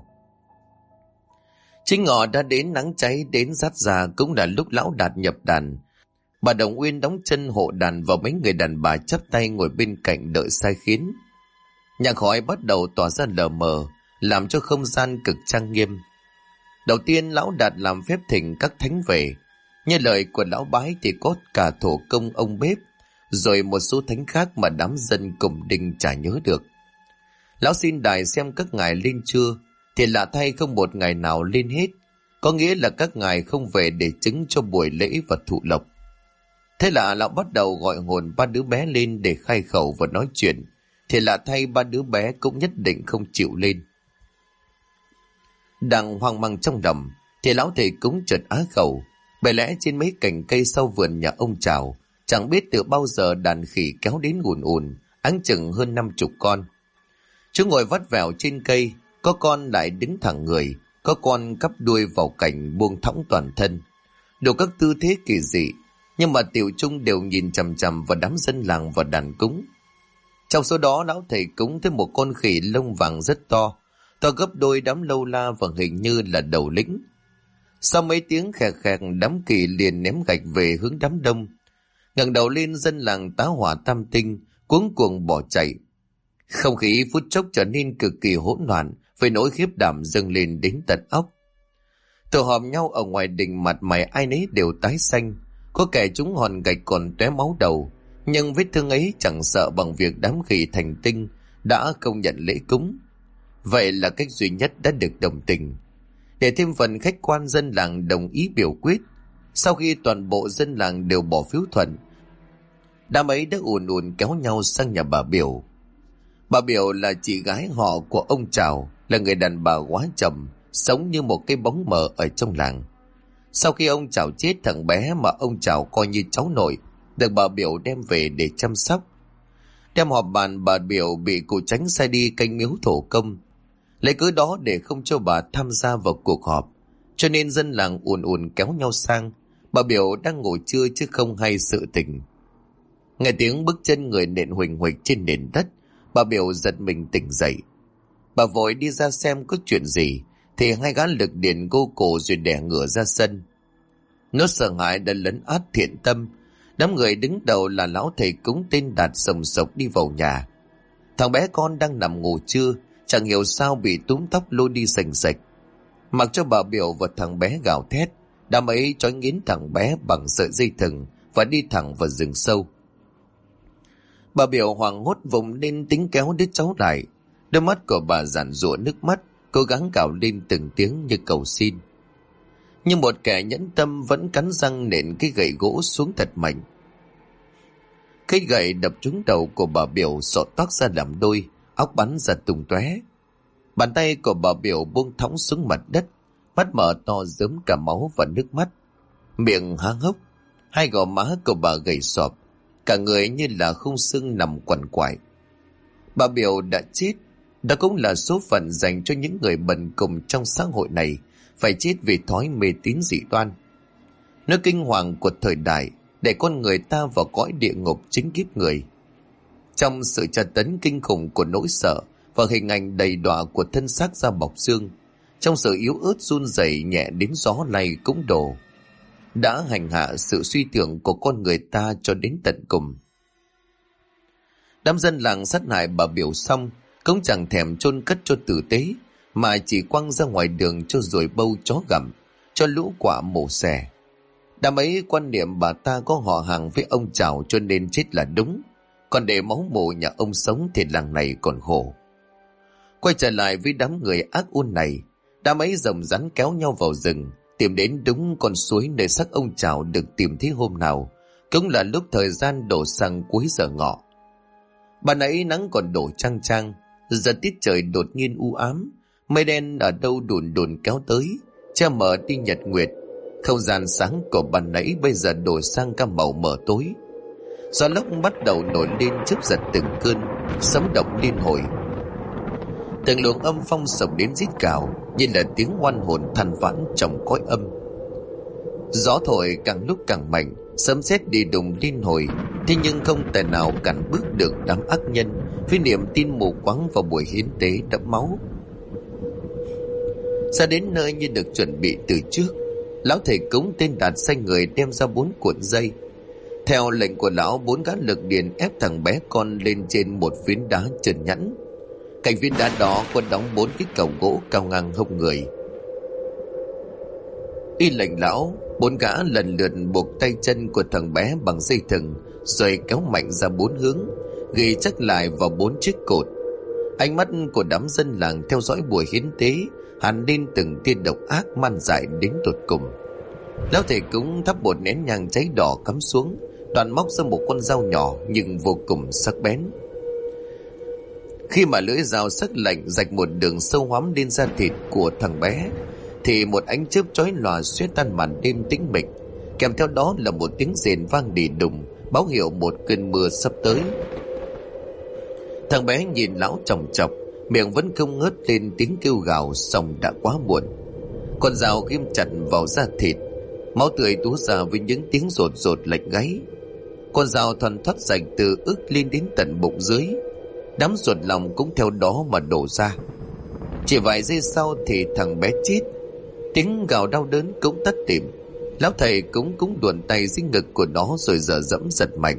Chính ngọ đã đến, nắng cháy đến rát ra, cũng là lúc lão Đạt nhập đàn. Bà Đồng Uyên đóng chân hộ đàn và mấy người đàn bà chắp tay ngồi bên cạnh đợi sai khiến. Nhạc khói bắt đầu tỏa ra lờ mờ, làm cho không gian cực trang nghiêm. Đầu tiên lão Đạt làm phép thỉnh các thánh về. Như lời của lão bái thì có cả thổ công ông bếp, rồi một số thánh khác mà đám dân cùng đình chả nhớ được. Lão xin đài xem các ngài lên chưa, thì lạ thay không một ngày nào lên hết. Có nghĩa là các ngài không về để chứng cho buổi lễ và thụ lộc. Thế là lão bắt đầu gọi hồn 3 đứa bé lên để khai khẩu và nói chuyện. Thì lạ thay 3 đứa bé cũng nhất định không chịu lên. Đang hoang mang trong lòng thì lão thầy cúng chợt á khẩu. Bởi lẽ trên mấy cành cây sau vườn nhà ông Trảo, chẳng biết từ bao giờ đàn khỉ kéo đến ùn ùn, áng chừng hơn 50 con. Chúng ngồi vắt vẻo trên cây, có con lại đứng thẳng người, có con cắp đuôi vào cành buông thõng toàn thân. Đủ các tư thế kỳ dị, nhưng mà tiểu chung đều nhìn chằm chằm vào đám dân làng và đàn cúng. Trong số đó, lão thầy cúng thấy một con khỉ lông vàng rất to, to gấp đôi đám lâu la và hình như là đầu lĩnh. Sau mấy tiếng khẹt khẹt, đám khỉ liền ném gạch về hướng đám đông. Ngẩng đầu lên, dân làng tá hỏa tam tinh cuống cuồng bỏ chạy. Không khí phút chốc trở nên cực kỳ hỗn loạn, với nỗi khiếp đảm dâng lên đến tận óc. Tụ họp nhau ở ngoài đình, mặt mày ai nấy đều tái xanh, có kẻ chúng hòn gạch còn tóe máu đầu, nhưng vết thương ấy chẳng sợ bằng việc đám khỉ thành tinh đã công nhận lễ cúng. Vậy là cách duy nhất đã được đồng tình. Để thêm phần khách quan, dân làng đồng ý biểu quyết. Sau khi toàn bộ dân làng đều bỏ phiếu thuận, đám ấy đã ùn ùn kéo nhau sang nhà bà Biểu. Bà Biểu là chị gái họ của ông Trảo, là người đàn bà quá trầm, sống như một cái bóng mờ ở trong làng. Sau khi ông Trảo chết, thằng bé mà ông Trảo coi như cháu nội được bà Biểu đem về để chăm sóc. Đem họp bàn, bà Biểu bị cụ Chánh sai đi canh miếu thổ công. Lấy cớ đó để không cho bà tham gia vào cuộc họp, cho nên dân làng ùn ùn kéo nhau sang. Bà biểu đang ngủ trưa chứ không hay sự tình. Nghe tiếng bước chân người nện huỳnh huỳnh trên nền đất, bà biểu giật mình tỉnh dậy. Bà vội đi ra xem có chuyện gì, thì hai gã lực điện gô cổ rồi đè ngửa ra sân. Nó sợ hãi đã lấn át thiện tâm. Đám người đứng đầu là lão thầy cúng tên Đạt sồng sộc đi vào nhà. Thằng bé con đang nằm ngủ trưa, chẳng hiểu sao bị túm tóc lôi đi sành sạch. Mặc cho bà biểu và thằng bé gào thét, đám ấy trói nghiến thằng bé bằng sợi dây thừng và đi thẳng vào rừng sâu. Bà biểu hoảng hốt vùng lên tính kéo đứa cháu lại. Đôi mắt của bà giàn giụa nước mắt, cố gắng gào lên từng tiếng như cầu xin. Nhưng một kẻ nhẫn tâm vẫn cắn răng nện cái gậy gỗ xuống thật mạnh. Cái gậy đập trúng đầu của bà biểu, sọ toác ra làm đôi, óc bắn ra tung tóe. Bàn tay của bà biểu buông thõng xuống mặt đất, mắt mở to rớm cả máu và nước mắt. Miệng há hốc, hai gò má của bà gầy sọp, cả người như là khung xương nằm quằn quại. Bà biểu đã chết, đó cũng là số phận dành cho những người bần cùng trong xã hội này, phải chết vì thói mê tín dị đoan. Nỗi kinh hoàng của thời đại để con người ta vào cõi địa ngục chính kiếp người. Trong sự tra tấn kinh khủng của nỗi sợ và hình ảnh đầy đọa của thân xác da bọc xương, trong sự yếu ớt run rẩy nhẹ đến gió lay cũng đổ, đã hành hạ sự suy tưởng của con người ta cho đến tận cùng. Đám dân làng sát hại bà biểu xong cũng chẳng thèm chôn cất cho tử tế, mà chỉ quăng ra ngoài đường cho ruồi bâu chó gặm, cho lũ quạ mổ xẻ. Đám ấy quan niệm bà ta có họ hàng với ông Trảo cho nên chết là đúng, còn để máu mồ nhà ông sống thì làng này còn khổ. Quay trở lại với đám người ác ôn này, đám ấy rồng rắn kéo nhau vào rừng, tìm đến đúng con suối nơi xác ông Trảo được tìm thấy hôm nào, cũng là lúc thời gian đổ sang cuối giờ ngọ. Ban nãy nắng còn đổ chang chang, giờ tiết trời đột nhiên u ám, mây đen ở đâu đùn đùn kéo tới, che mờ đi nhật nguyệt. Không gian sáng của ban nãy bây giờ đổi sang cả màu mờ tối. Gió lốc bắt đầu nổi lên chớp giật từng cơn, sấm động liên hồi. Từng luồng âm phong sộc đến rít gào, như là tiếng oan hồn than vãn trong cõi âm. Gió thổi càng lúc càng mạnh, sấm sét đi đùng liên hồi, thế nhưng không tài nào cản bước được đám ác nhân với niềm tin mù quáng vào buổi hiến tế đẫm máu. Ra đến nơi như được chuẩn bị từ trước, lão thầy cúng tên Đạt sai người đem ra 4 cuộn dây. Theo lệnh của lão, 4 gã lực điền ép thằng bé con lên trên một phiến đá trơn nhẵn. Cạnh phiến đá đó có đóng 4 cái cổng gỗ cao ngang hông người. Y lệnh lão, 4 gã lần lượt buộc tay chân của thằng bé bằng dây thừng, rồi kéo mạnh ra 4 hướng, ghi chắc lại vào 4 chiếc cột. Ánh mắt của đám dân làng theo dõi buổi hiến tế hằn lên từng tia độc ác man dại đến tột cùng. Lão thầy cúng thắp một nén nhang cháy đỏ cắm xuống, đoạn móc ra một con dao nhỏ nhưng vô cùng sắc bén. Khi mà lưỡi dao sắc lạnh rạch một đường sâu hoắm lên da thịt của thằng bé, thì một ánh chớp chói lòa xuyên tan màn đêm tĩnh mịch, kèm theo đó là một tiếng rền vang đi đùng, báo hiệu một cơn mưa sắp tới. Thằng bé nhìn lão chòng chọc, miệng vẫn không ngớt lên tiếng kêu gào, song đã quá muộn. Con dao ghim chặt vào da thịt, máu tươi túa ra với những tiếng rột rột lạnh gáy. Con dao thoăn thoắt rạch từ ức lên đến tận bụng dưới, đám ruột lòng cũng theo đó mà đổ ra. Chỉ vài giây sau thì thằng bé chết, tiếng gào đau đớn cũng tắt tịm. Lão thầy cũng đuồn tay dưới ngực của nó rồi dở dẫm giật mạnh.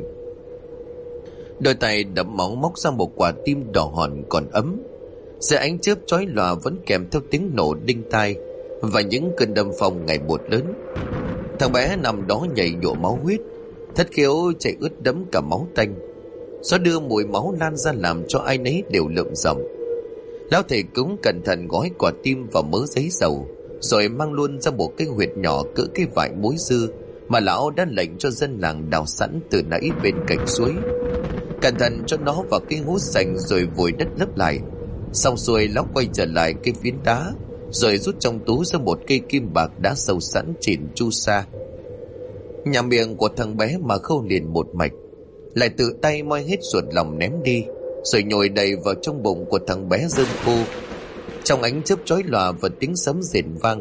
Đôi tay đẫm máu móc ra một quả tim đỏ hòn còn ấm. Dưới ánh chớp chói lòa vẫn kèm theo tiếng nổ đinh tai và những cơn đâm phong ngày một lớn. Thằng bé nằm đó nhảy nhụa máu huyết, thất khiếu chảy ướt đẫm cả máu tanh. Gió đưa mùi máu lan ra làm cho ai nấy đều lợm giọng. Lão thầy cúng cẩn thận gói quả tim vào mớ giấy dầu, rồi mang luôn ra một cái huyệt nhỏ cỡ cái vải muối dư mà lão đã lệnh cho dân làng đào sẵn từ nãy bên cạnh suối. Cẩn thận cho nó vào cái hố sành rồi vùi đất lấp lại. Xong xuôi, lão quay trở lại cái phiến đá, rồi rút trong túi ra một cây kim bạc đã sâu sẵn chỉn chu sa. Nhà miệng của thằng bé mà khâu liền một mạch, lại tự tay moi hết ruột lòng ném đi, rồi nhồi đầy vào trong bụng của thằng bé rơm khô. Trong ánh chớp chói lòa và tiếng sấm rền vang,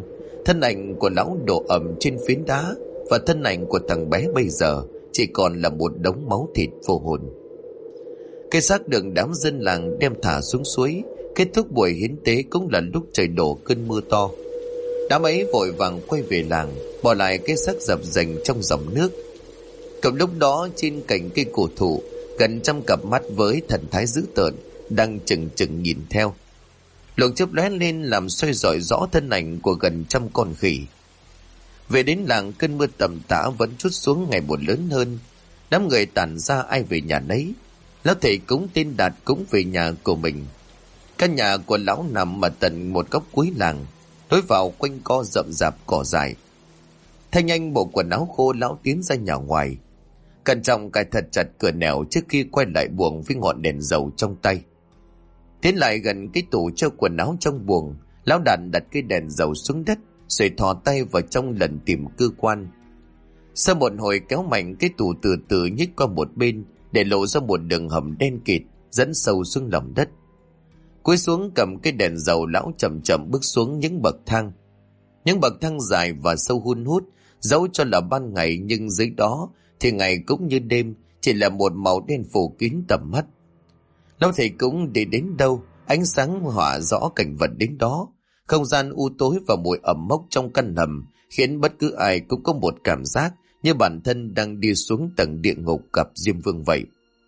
Thân ảnh của lão đổ ẩm trên phiến đá, và thân ảnh của thằng bé bây giờ chỉ còn là một đống máu thịt vô hồn. Cái xác được đám dân làng đem thả xuống suối. Kết thúc buổi hiến tế cũng là lúc trời đổ cơn mưa to. Đám ấy vội vàng quay về làng, bỏ lại cái xác dập dềnh trong dòng nước. Cùng lúc đó, trên cành cây cổ thụ, gần trăm cặp mắt với thần thái dữ tợn đang chừng chừng nhìn theo. Luồng chớp lóe lên làm soi rọi rõ thân ảnh của gần trăm con khỉ. Về đến làng, cơn mưa tầm tã vẫn trút xuống ngày một lớn hơn. Đám người tản ra ai về nhà nấy. Lão thầy cúng tên Đạt cũng về nhà của mình. Căn nhà của lão nằm ở tận một góc cuối làng, lối vào quanh co rậm rạp cỏ dại. Thay nhanh bộ quần áo khô, lão tiến ra nhà ngoài, cẩn trọng cài thật chặt cửa nẻo trước khi quay lại buồng với ngọn đèn dầu trong tay. Tiến lại gần cái tủ treo quần áo trong buồng, lão đặt cái đèn dầu xuống đất, rồi thò tay vào trong lần tìm cơ quan. Sau một hồi kéo mạnh, cái tủ từ từ nhích qua một bên, để lộ ra một đường hầm đen kịt dẫn sâu xuống lòng đất. Cúi xuống cầm cái đèn dầu, lão chậm chậm bước xuống những bậc thang. Những bậc thang dài và sâu hun hút, dẫu cho là ban ngày nhưng dưới đó thì ngày cũng như đêm, chỉ là một màu đen phủ kín tầm mắt. Lão thầy cũng đi đến đâu, ánh sáng hỏa rõ cảnh vật đến đó. Không gian u tối và mùi ẩm mốc trong căn hầm khiến bất cứ ai cũng có một cảm giác như bản thân đang đi xuống tầng địa ngục gặp Diêm Vương vậy.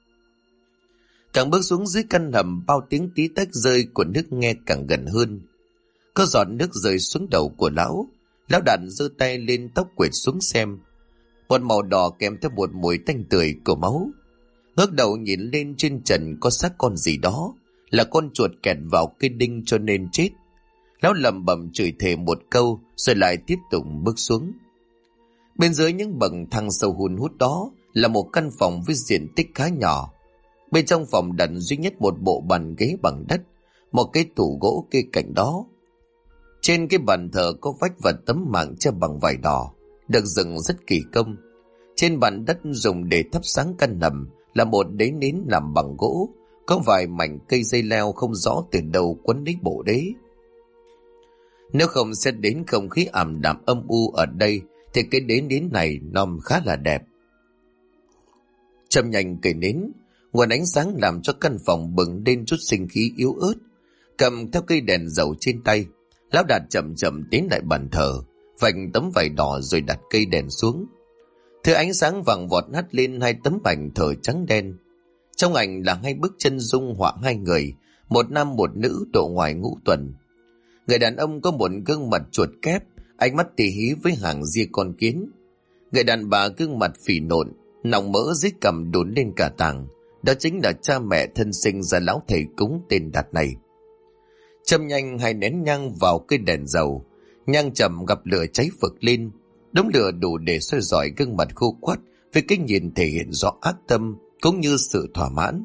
Càng bước xuống dưới căn hầm, bao tiếng tí tách rơi của nước nghe càng gần hơn. Có giọt nước rơi xuống đầu của lão. Lão đặt giơ tay lên tóc quệt xuống xem. Một màu đỏ kèm theo một mùi tanh tưởi của máu. Ngước đầu nhìn lên, trên trần có xác con gì đó, là con chuột kẹt vào cây đinh cho nên chết. Lão lẩm bẩm chửi thề một câu rồi lại tiếp tục bước xuống. Bên dưới những bậc thang sâu hun hút đó là một căn phòng với diện tích khá nhỏ. Bên trong phòng đặt duy nhất một bộ bàn ghế bằng đất, một cái tủ gỗ kê cạnh đó. Trên cái bàn thờ có vách và tấm mảng che bằng vải đỏ, được dựng rất kỳ công. Trên bàn đất dùng để thắp sáng căn hầm là một đế nến làm bằng gỗ, có vài mảnh cây dây leo không rõ từ đâu quấn lấy bộ đế. Nếu không xét đến không khí ảm đạm âm u ở đây thì cái đế nến này nom khá là đẹp. Châm nhanh cây nến, nguồn ánh sáng làm cho căn phòng bừng lên chút sinh khí yếu ớt. Cầm theo cây đèn dầu trên tay, lão Đạt chậm chậm tiến lại bàn thờ, vạch tấm vải đỏ rồi đặt cây đèn xuống. Thứ ánh sáng vàng vọt hắt lên hai tấm ảnh thờ trắng đen. Trong ảnh là hai bức chân dung họa hai người, một nam một nữ độ ngoài ngũ tuần. Người đàn ông có một gương mặt chuột kép, ánh mắt tỉ hí với hàng ria con kiến. Người đàn bà gương mặt phì nộn, nòng mỡ dưới cằm đốn lên cả tàng. Đó chính là cha mẹ thân sinh ra lão thầy cúng tên Đạt này. Châm nhanh hai nén nhang vào cây đèn dầu, nhang chậm gặp lửa cháy phực lên. Đống lửa đủ để soi rọi gương mặt khô quắt với cái nhìn thể hiện rõ ác tâm cũng như sự thỏa mãn.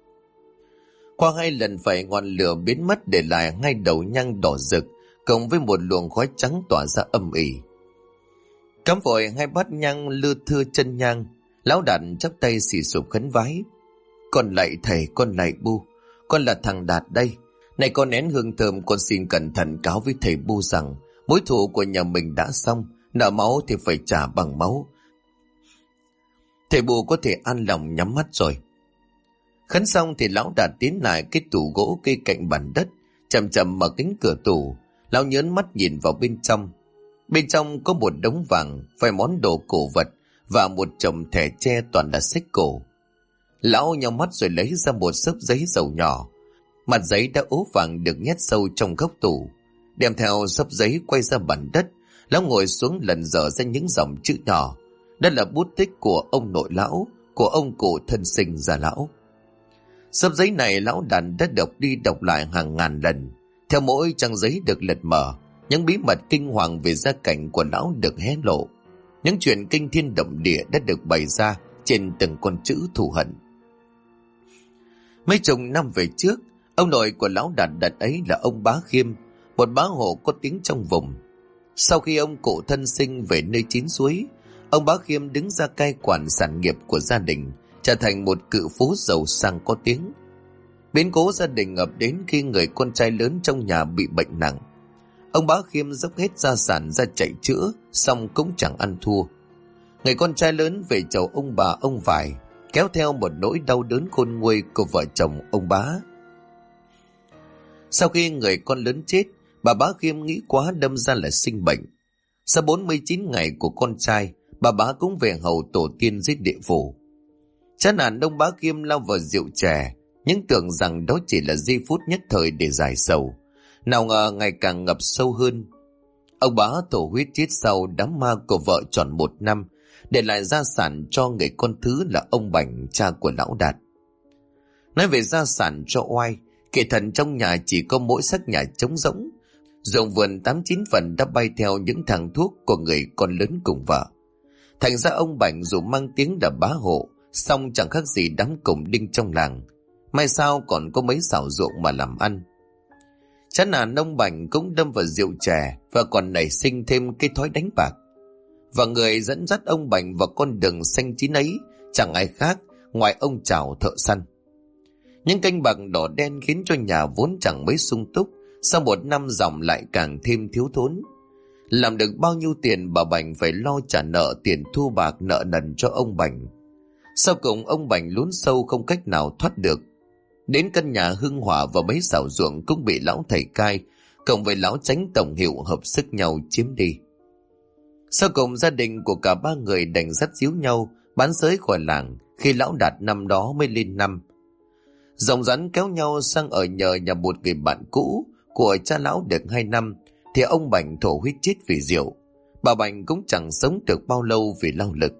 Qua hai lần phải ngọn lửa biến mất để lại hai đầu nhang đỏ rực cộng với một luồng khói trắng tỏa ra âm ỉ. Cắm vội hai bát nhang lưa thưa chân nhang, lão Đạt chắp tay xì sụp khấn vái. Con lạy thầy, con lạy Bu, con là thằng Đạt đây. Này con nén hương thơm, con xin cẩn thận cáo với thầy Bu rằng mối thù của nhà mình đã xong, nợ máu thì phải trả bằng máu. Thầy Bu có thể an lòng nhắm mắt rồi. Khấn xong thì lão Đạt tiến lại cái tủ gỗ cây cạnh bàn đất, chậm chậm mở cánh cửa tủ. Lão nhớn mắt nhìn vào bên trong. Bên trong có một đống vàng, vài món đồ cổ vật và một chồng thẻ tre toàn là sách cổ. Lão nhắm mắt rồi lấy ra một xấp giấy dầu nhỏ. Mặt giấy đã ố vàng được nhét sâu trong góc tủ. Đem theo xấp giấy quay ra bàn đất, lão ngồi xuống lần dở ra những dòng chữ nhỏ. Đó là bút tích của ông nội lão, của ông cụ thân sinh ra lão. Xấp giấy này lão Đạt đã đọc đi đọc lại hàng ngàn lần. Theo mỗi trang giấy được lật mở, những bí mật kinh hoàng về gia cảnh của lão được hé lộ. Những chuyện kinh thiên động địa đã được bày ra trên từng con chữ thù hận. Mấy chục năm về trước, ông nội của lão Đạt đặt ấy là ông Bá Khiêm, một bá hộ có tiếng trong vùng. Sau khi ông cụ thân sinh về nơi chín suối, ông Bá Khiêm đứng ra cai quản sản nghiệp của gia đình, trở thành một cự phú giàu sang có tiếng. Biến cố gia đình ập đến khi người con trai lớn trong nhà bị bệnh nặng. Ông Bá Khiêm dốc hết gia sản ra chạy chữa, xong cũng chẳng ăn thua. Người con trai lớn về chầu ông bà ông vải, kéo theo một nỗi đau đớn khôn nguôi của vợ chồng ông Bá. Sau khi người con lớn chết, bà Bá Khiêm nghĩ quá đâm ra là sinh bệnh. Sau 49 ngày của con trai, bà Bá cũng về hầu tổ tiên dưới địa phủ. Chán nản, ông Bá Khiêm lao vào rượu chè, nhưng tưởng rằng đó chỉ là giây phút nhất thời để giải sầu. Nào ngờ ngày càng ngập sâu hơn. Ông Bá thổ huyết chết sau đám ma của vợ tròn 1 năm, để lại gia sản cho người con thứ là ông Bảnh, cha của lão Đạt. Nói về gia sản cho oai, kể thần trong nhà chỉ có mỗi xác nhà trống rỗng, ruộng vườn 8-9 phần đã bay theo những thằng thuốc của người con lớn cùng vợ. Thành ra ông Bảnh dù mang tiếng là bá hộ, song chẳng khác gì đám cổng đinh trong làng. May sao còn có mấy xảo ruộng mà làm ăn. Chán nản, ông Bảnh cũng đâm vào rượu chè và còn nảy sinh thêm cái thói đánh bạc. Và người dẫn dắt ông Bảnh vào con đường xanh chín ấy chẳng ai khác ngoài ông Trảo thợ săn. Những canh bạc đỏ đen khiến cho nhà vốn chẳng mấy sung túc, sau 1 năm dòng lại càng thêm thiếu thốn. Làm được bao nhiêu tiền, bà Bảnh phải lo trả nợ tiền thu bạc nợ nần cho ông Bảnh. Sau cùng ông Bảnh lún sâu không cách nào thoát được. Đến căn nhà hưng hỏa và mấy xảo ruộng cũng bị lão thầy cai cộng với lão chánh tổng hiệu hợp sức nhau chiếm đi. Sau cùng gia đình của cả 3 người đành dắt díu nhau bán xới khỏi làng khi lão Đạt năm đó mới lên năm. Rồng rắn kéo nhau sang ở nhờ nhà một người bạn cũ của cha lão được 2 năm thì ông Bảnh thổ huyết chết vì rượu. Bà Bảnh cũng chẳng sống được bao lâu vì lao lực.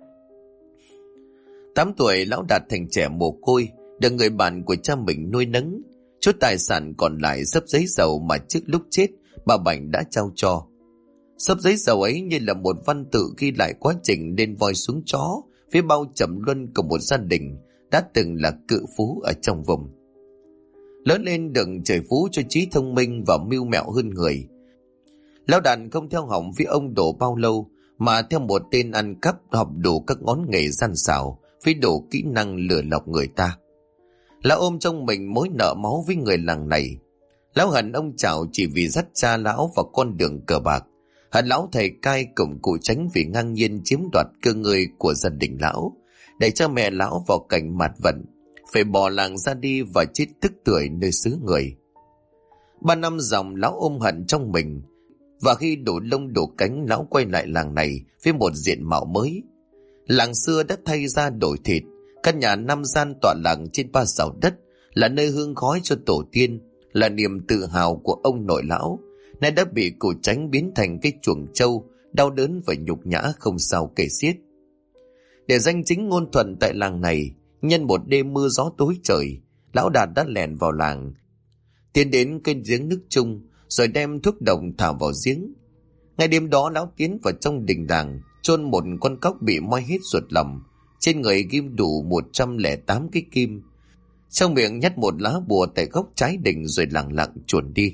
8 tuổi lão Đạt thành trẻ mồ côi, được người bạn của cha mình nuôi nấng. Chút tài sản còn lại xấp giấy dầu mà trước lúc chết bà Bảnh đã trao cho. Xấp giấy dầu ấy như là một văn tự ghi lại quá trình lên voi xuống chó phía bao trầm luân của một gia đình đã từng là cự phú ở trong vùng. Lớn lên được trời phú cho trí thông minh và mưu mẹo hơn người. Lão Đạt không theo học với ông Đồ bao lâu, mà theo một tên ăn cắp học đủ các ngón nghề gian xảo với đủ kỹ năng lừa lọc người ta. Lão ôm trong mình mối nợ máu với người làng này. Lão hận ông Trảo chỉ vì dắt cha lão vào con đường cờ bạc, hận lão thầy cai cùng cụ Tránh vì ngang nhiên chiếm đoạt cơ ngơi của gia đình lão, để cho mẹ lão vào cảnh mạt vận, phải bỏ làng ra đi và chết tức tưởi nơi xứ người. 3 năm dòng lão ôm hận trong mình, và khi đủ lông đủ cánh, lão quay lại làng này với một diện mạo mới. Làng xưa đã thay ra đổi thịt, căn nhà 5 gian tọa lạc trên 3 sào đất là nơi hương khói cho tổ tiên, là niềm tự hào của ông nội lão, nay đã bị cụ Tránh biến thành cái chuồng trâu, đau đớn và nhục nhã không sao kể xiết. Để danh chính ngôn thuận tại làng này, nhân một đêm mưa gió tối trời, lão Đạt đã lẻn vào làng, tiến đến kênh giếng nước chung, rồi đem thuốc độc thả vào giếng. Ngay đêm đó lão tiến vào trong đình làng, chôn một con cóc bị moi hết ruột lòng, trên người ghim đủ 108 cái kim, trong miệng nhét một lá bùa tại góc trái đình rồi lặng lặng chuồn đi.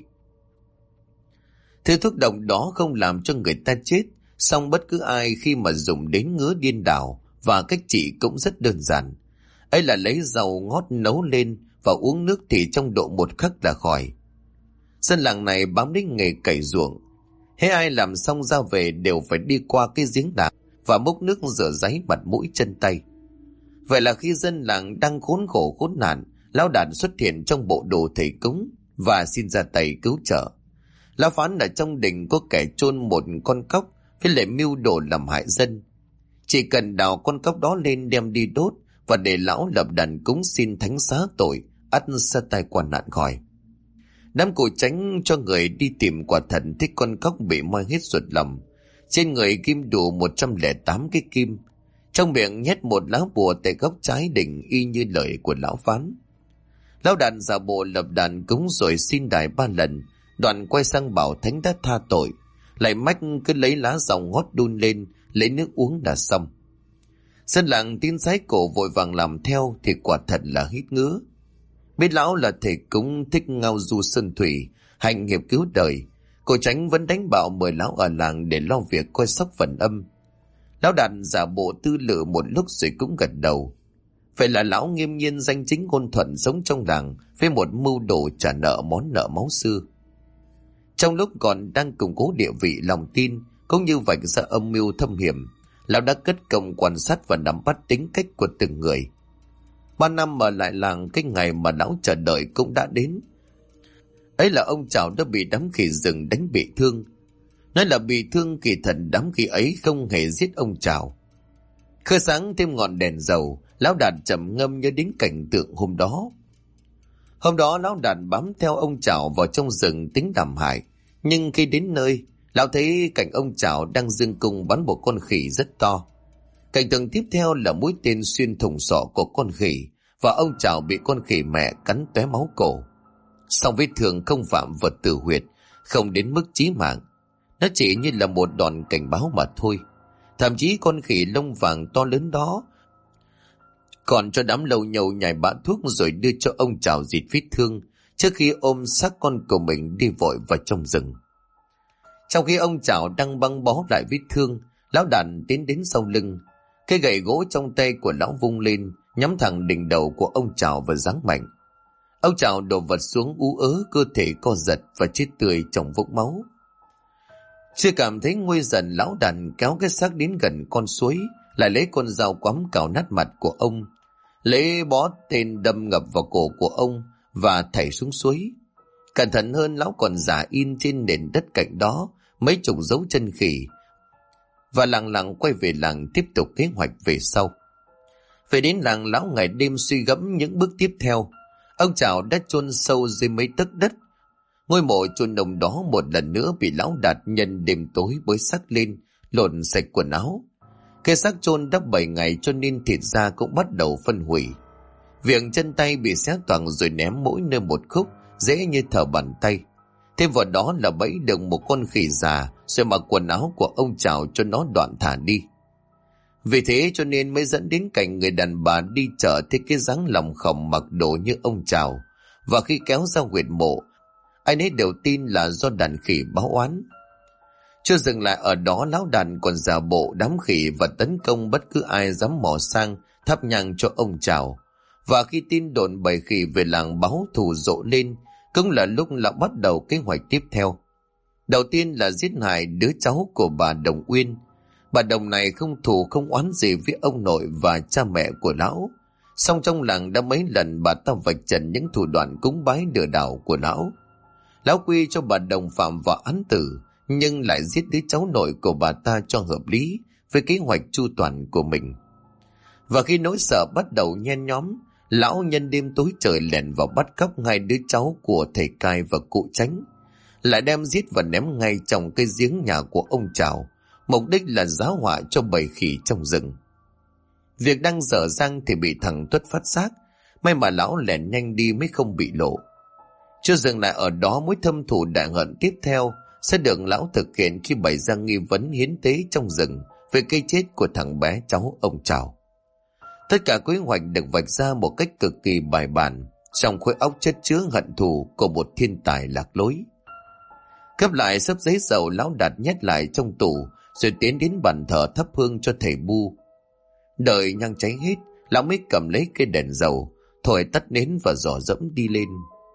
Thứ thuốc độc đó không làm cho người ta chết, song bất cứ ai khi mà dùng đến ngứa điên đảo, và cách trị cũng rất đơn giản. Ấy là lấy dầu ngót nấu lên và uống nước thì trong độ 1 khắc là khỏi. Dân làng này bám đến nghề cày ruộng, hễ ai làm xong ra về đều phải đi qua cái giếng làng và múc nước rửa ráy mặt mũi chân tay. Vậy là khi dân làng đang khốn khổ khốn nạn, lão Đạt xuất hiện trong bộ đồ thầy cúng và xin ra tay cứu trợ. Lão phán ở trong đình có kẻ chôn một con cóc với lại mưu đồ làm hại dân. Chỉ cần đào con cóc đó lên đem đi đốt và để lão lập đàn cúng xin thánh xá tội, ắt sẽ tai qua nạn khỏi. Đám cụ Tránh cho người đi tìm quả thần thích con cóc bị moi hết ruột lòng, trên người kim đủ 108 cái kim, trong miệng nhét một lá bùa tại góc trái đỉnh y như lời của lão phán. Lão Đạt giả bộ lập đàn cúng rồi xin đài 3 lần, đoạn quay sang bảo thánh đã tha tội, lại mách cứ lấy lá dòng ngót đun lên, lấy nước uống là xong. Dân làng tin sái cổ vội vàng làm theo thì quả thật là hít ngứa. Biết lão là thầy cúng thích ngao du sơn thủy, hành nghiệp cứu đời, cô Tránh vẫn đánh bạo mời lão ở làng để lo việc coi sóc phần âm. Lão Đạt giả bộ tư lự một lúc rồi cũng gật đầu. Vậy là lão nghiêm nhiên danh chính ngôn thuận sống trong làng với một mưu đồ trả nợ món nợ máu xưa. Trong lúc còn đang củng cố địa vị lòng tin cũng như vạch ra âm mưu thâm hiểm, lão đã cất công quan sát và nắm bắt tính cách của từng người. 3 năm ở lại làng, cái ngày mà lão chờ đợi cũng đã đến. Ấy là ông Trảo đã bị đám khỉ rừng đánh bị thương. Nói là bị thương, kỳ thật đám khỉ ấy không hề giết ông Trảo. Khơi sáng thêm ngọn đèn dầu, lão Đạt trầm ngâm nhớ đến cảnh tượng hôm đó. Hôm đó lão Đạt bám theo ông Trảo vào trong rừng tính làm hại, nhưng khi đến nơi, lão thấy cảnh ông Trảo đang giương cung bắn một con khỉ rất to. Cảnh tượng tiếp theo là mũi tên xuyên thủng sọ của con khỉ và ông Trảo bị con khỉ mẹ cắn tóe máu cổ. Song vết thương không phạm vào tử huyệt, không đến mức chí mạng. Nó chỉ như là một đòn cảnh báo mà thôi. Thậm chí con khỉ lông vàng to lớn đó còn cho đám lâu nhầu nhảy bã thuốc rồi đưa cho ông Trảo dịt vết thương trước khi ôm xác con của mình đi vội vào trong rừng. Trong khi ông Trảo đang băng bó lại vết thương, lão Đàn tiến đến sau lưng. Cái gậy gỗ trong tay của lão vung lên, nhắm thẳng đỉnh đầu của ông Trảo và giáng mạnh. Ông Trảo đổ vật xuống ú ớ, cơ thể co giật và chết tươi trong vũng máu. Chưa cảm thấy nguy dần, lão Đàn kéo cái xác đến gần con suối, lại lấy con dao quắm cào nát mặt của ông, lấy bó tên đâm ngập vào cổ của ông và thảy xuống suối. Cẩn thận hơn, lão còn rả in trên nền đất cạnh đó mấy chục dấu chân khỉ và lặng lặng quay về làng tiếp tục kế hoạch về sau. Về đến làng, lão ngày đêm suy gẫm những bước tiếp theo. Ông Trảo đã chôn sâu dưới mấy tấc đất. Ngôi mộ chôn nồng đó một lần nữa bị lão Đạt nhân đêm tối bới xác lên, lột sạch quần áo. Cái xác chôn đã 7 ngày cho nên thịt da cũng bắt đầu phân hủy. Việc chân tay bị xé toạc rồi ném mỗi nơi một khúc, dễ như thở bàn tay. Thêm vào đó là bẫy được một con khỉ già rồi mặc quần áo của ông Trảo cho nó đoạn thả đi. Vì thế cho nên mới dẫn đến cảnh người đàn bà đi chợ thấy cái dáng lòng khổng mặc đồ như ông Trảo, và khi kéo ra huyệt mộ, ai nấy đều tin là do đàn khỉ báo oán. Chưa dừng lại ở đó, lão Đàn còn giả bộ đám khỉ và tấn công bất cứ ai dám mò sang thắp nhang cho ông Trảo. Và khi tin đồn bầy khỉ về làng báo thù rộ lên, cũng là lúc lão bắt đầu kế hoạch tiếp theo. Đầu tiên là giết hại đứa cháu của bà Đồng Uyên. Bà Đồng này không thù không oán gì với ông nội và cha mẹ của lão. Song trong làng đã mấy lần bà ta vạch trần những thủ đoạn cúng bái lừa đảo của lão. Lão quy cho bà Đồng phạm vào án tử, nhưng lại giết đứa cháu nội của bà ta cho hợp lý với kế hoạch chu toàn của mình. Và khi nỗi sợ bắt đầu nhen nhóm, lão nhân đêm tối trời lẻn vào bắt cóc 2 đứa cháu của thầy Cai và cụ Chánh, lại đem giết và ném ngay trong cái giếng nhà của ông Trảo, mục đích là giáo họa cho bầy khỉ trong rừng. Việc đang dở dang thì bị thằng Tuất phát giác, may mà lão lẻn nhanh đi mới không bị lộ. Chưa dừng lại ở đó, mối thâm thù đại hận tiếp theo sẽ được lão thực hiện khi bày ra nghi vấn hiến tế trong rừng về cái chết của thằng bé cháu ông Trảo. Tất cả kế hoạch được vạch ra một cách cực kỳ bài bản, trong khối óc chất chứa hận thù của một thiên tài lạc lối. Khép lại xấp giấy dầu, lão Đạt nhét lại trong tủ rồi tiến đến bàn thờ thắp hương cho thầy Bu. Đợi nhang cháy hết, lão mới cầm lấy cây đèn dầu, thổi tắt nến và dò dẫm đi lên.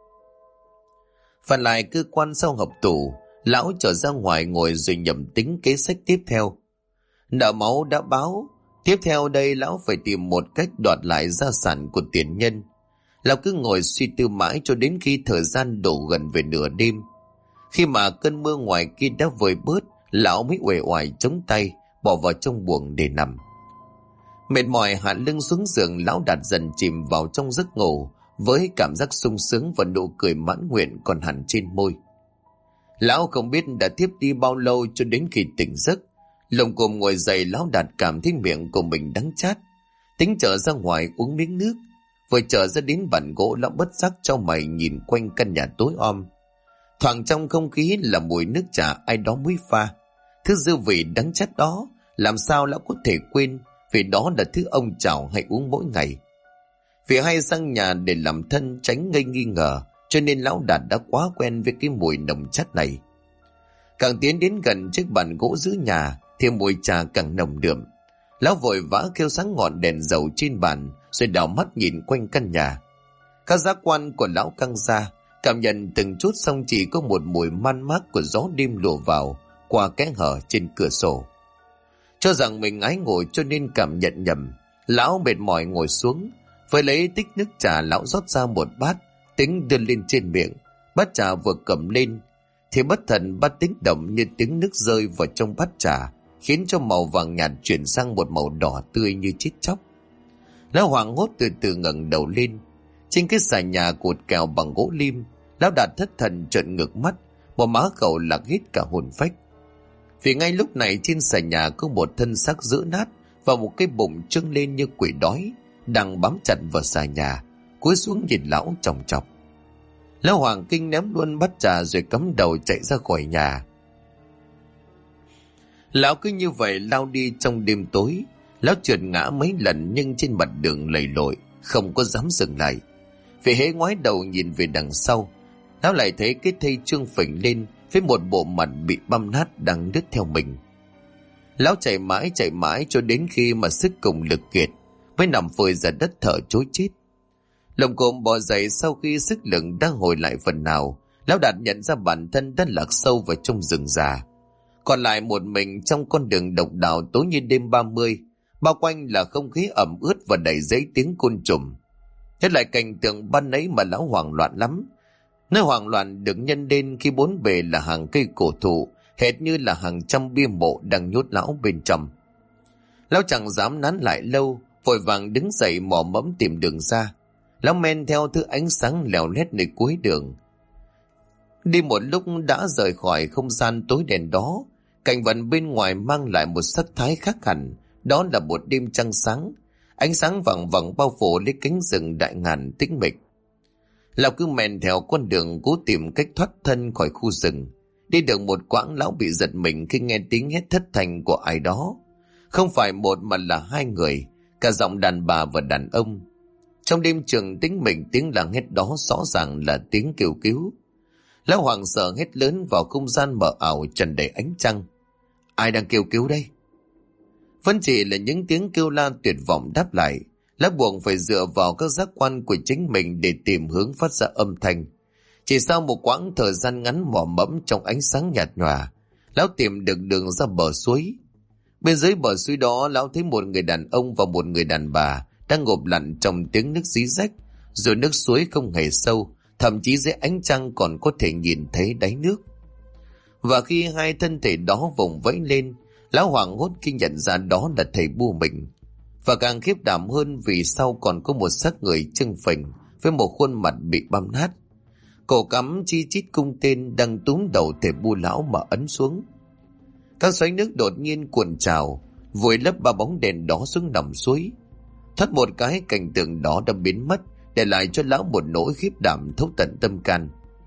Phần lại cơ quan sau hộp tủ, lão trở ra ngoài ngồi rồi nhẩm tính kế sách tiếp theo. Nợ máu đã báo, tiếp theo đây lão phải tìm một cách đoạt lại gia sản của tiền nhân. Lão cứ ngồi suy tư mãi cho đến khi thời gian đổ gần về nửa đêm. Khi mà cơn mưa ngoài kia đã vơi bớt, lão mới uể oải chống tay bỏ vào trong buồng để nằm. Mệt mỏi hạ lưng xuống giường, lão Đạt dần chìm vào trong giấc ngủ với cảm giác sung sướng và nụ cười mãn nguyện còn hẳn trên môi. Lão không biết đã tiếp đi bao lâu cho đến khi tỉnh giấc. Lồng cồm ngồi dậy, lão Đạt cảm thấy miệng của mình đắng chát, tính trở ra ngoài uống miếng nước. Vừa trở ra đến bàn gỗ, lão bất giác chau mày nhìn quanh căn nhà tối om. Thoảng trong không khí là mùi nước trà ai đó mới pha. Thứ dư vị đắng chát đó làm sao lão có thể quên, vì đó là thứ ông Trảo hay uống mỗi ngày. Vì hay sang nhà để làm thân tránh gây nghi ngờ, cho nên lão Đạt đã quá quen với cái mùi nồng chát này. Càng tiến đến gần chiếc bàn gỗ giữa nhà thì mùi trà càng nồng đượm. Lão vội vã kêu sáng ngọn đèn dầu trên bàn rồi đảo mắt nhìn quanh căn nhà. Các giác quan của lão căng ra, Cảm nhận từng chút xong chỉ có một mùi man mác của gió đêm lùa vào qua kẽ hở trên cửa sổ. Cho rằng mình ái ngồi cho nên cảm nhận nhầm, lão mệt mỏi ngồi xuống, với lấy tích nước trà lão rót ra một bát, tính đưa lên trên miệng. Bát trà vừa cầm lên thì bất thần bát tiếng động như tiếng nước rơi vào trong bát trà, khiến cho màu vàng nhạt chuyển sang một màu đỏ tươi như chết chóc. Lão hoảng hốt từ từ ngẩng đầu lên. Trên cái xà nhà cột kèo bằng gỗ lim, lão Đạt thất thần trợn ngược mắt, một má khẩu lạc hết cả hồn phách. Vì ngay lúc này trên xà nhà có một thân xác dữ nát và một cái bụng trưng lên như quỷ đói đang bám chặt vào xà nhà, cúi xuống nhìn lão chòng chọc. Lão Hoàng kinh ném luôn bát trà rồi cắm đầu chạy ra khỏi nhà. Lão cứ như vậy lao đi trong đêm tối. Lão trượt ngã mấy lần nhưng trên mặt đường lầy lội, không có dám dừng lại. Vì hễ ngoái đầu nhìn về đằng sau, lão lại thấy cái thây trương phình lên với một bộ mặt bị băm nát đang đứt theo mình. Lão chạy mãi cho đến khi mà sức cùng lực kiệt mới nằm phơi ra đất thở trối chết. Lồng cồm bò dậy sau khi sức lực đang hồi lại phần nào, lão Đạt nhận ra bản thân đã lạc sâu vào trong rừng già. Còn lại một mình trong con đường độc đạo tối như đêm 30, bao quanh là không khí ẩm ướt và đầy dẫy tiếng côn trùng. Nhất lại cảnh tượng ban nấy mà lão hoảng loạn lắm. Nơi hoảng loạn được nhân lên khi bốn bề là hàng cây cổ thụ, hệt như là hàng trăm bia mộ đang nhốt lão bên trong. Lão chẳng dám nán lại lâu, vội vàng đứng dậy mò mẫm tìm đường ra. Lão men theo thứ ánh sáng lèo lét nơi cuối đường. Đi một lúc đã rời khỏi không gian tối đen đó, cảnh vật bên ngoài mang lại một sắc thái khác hẳn. Đó là một đêm trăng sáng, ánh sáng vàng vàng bao phủ lấy cánh rừng đại ngàn tĩnh mịch. Lão cứ men theo con đường cố tìm cách thoát thân khỏi khu rừng. Đi được một quãng lão bị giật mình khi nghe tiếng hét thất thanh của ai đó. Không phải một mà là hai người, cả giọng đàn bà và đàn ông. Trong đêm trường tĩnh mịch, tiếng la hét đó rõ ràng là tiếng kêu cứu. Lão hoảng sợ hét lớn vào không gian mờ ảo tràn đầy ánh trăng. Ai đang kêu cứu đây? Vẫn chỉ là những tiếng kêu la tuyệt vọng đáp lại. Lão buộc phải dựa vào các giác quan của chính mình để tìm hướng phát ra âm thanh. Chỉ sau một quãng thời gian ngắn mò mẫm trong ánh sáng nhạt nhòa, lão tìm được đường ra bờ suối. Bên dưới bờ suối đó, lão thấy một người đàn ông và một người đàn bà đang ngộp lặn trong tiếng nước rỉ rách, rồi nước suối không hề sâu, thậm chí dưới ánh trăng còn có thể nhìn thấy đáy nước. Và khi hai thân thể đó vùng vẫy lên, lão hoảng hốt khi nhận ra đó là thầy Bu mình. Và càng khiếp đảm hơn vì sau còn có một xác người trưng phình với một khuôn mặt bị băm nát. Cổ cắm chi chít cung tên đang túm đầu thầy Bu lão mà ấn xuống. Các xoáy nước đột nhiên cuồn trào, vùi lấp ba bóng đèn đó xuống dòng suối. Thoát một cái, cảnh tượng đó đã biến mất, để lại cho lão một nỗi khiếp đảm thấu tận tâm can.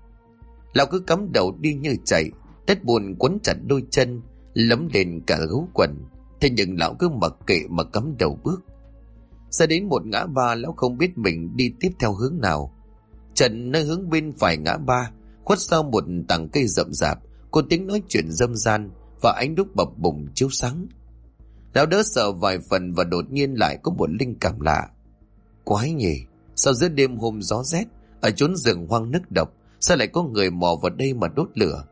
Lão cứ cắm đầu đi như chạy, đất bùn quấn chặt đôi chân, lấm lên cả gấu quần. Thế nhưng lão cứ mặc kệ mà cắm đầu bước. Ra đến một ngã ba, lão không biết mình đi tiếp theo hướng nào. Trần nơi hướng bên phải ngã ba, khuất sau một tảng cây rậm rạp, có tiếng nói chuyện râm ran và ánh đuốc bập bùng chiếu sáng. Lão đỡ sợ vài phần và đột nhiên lại có một linh cảm lạ. Quái nhỉ, sao giữa đêm hôm gió rét, ở chốn rừng hoang nức độc, sao lại có người mò vào đây mà đốt lửa?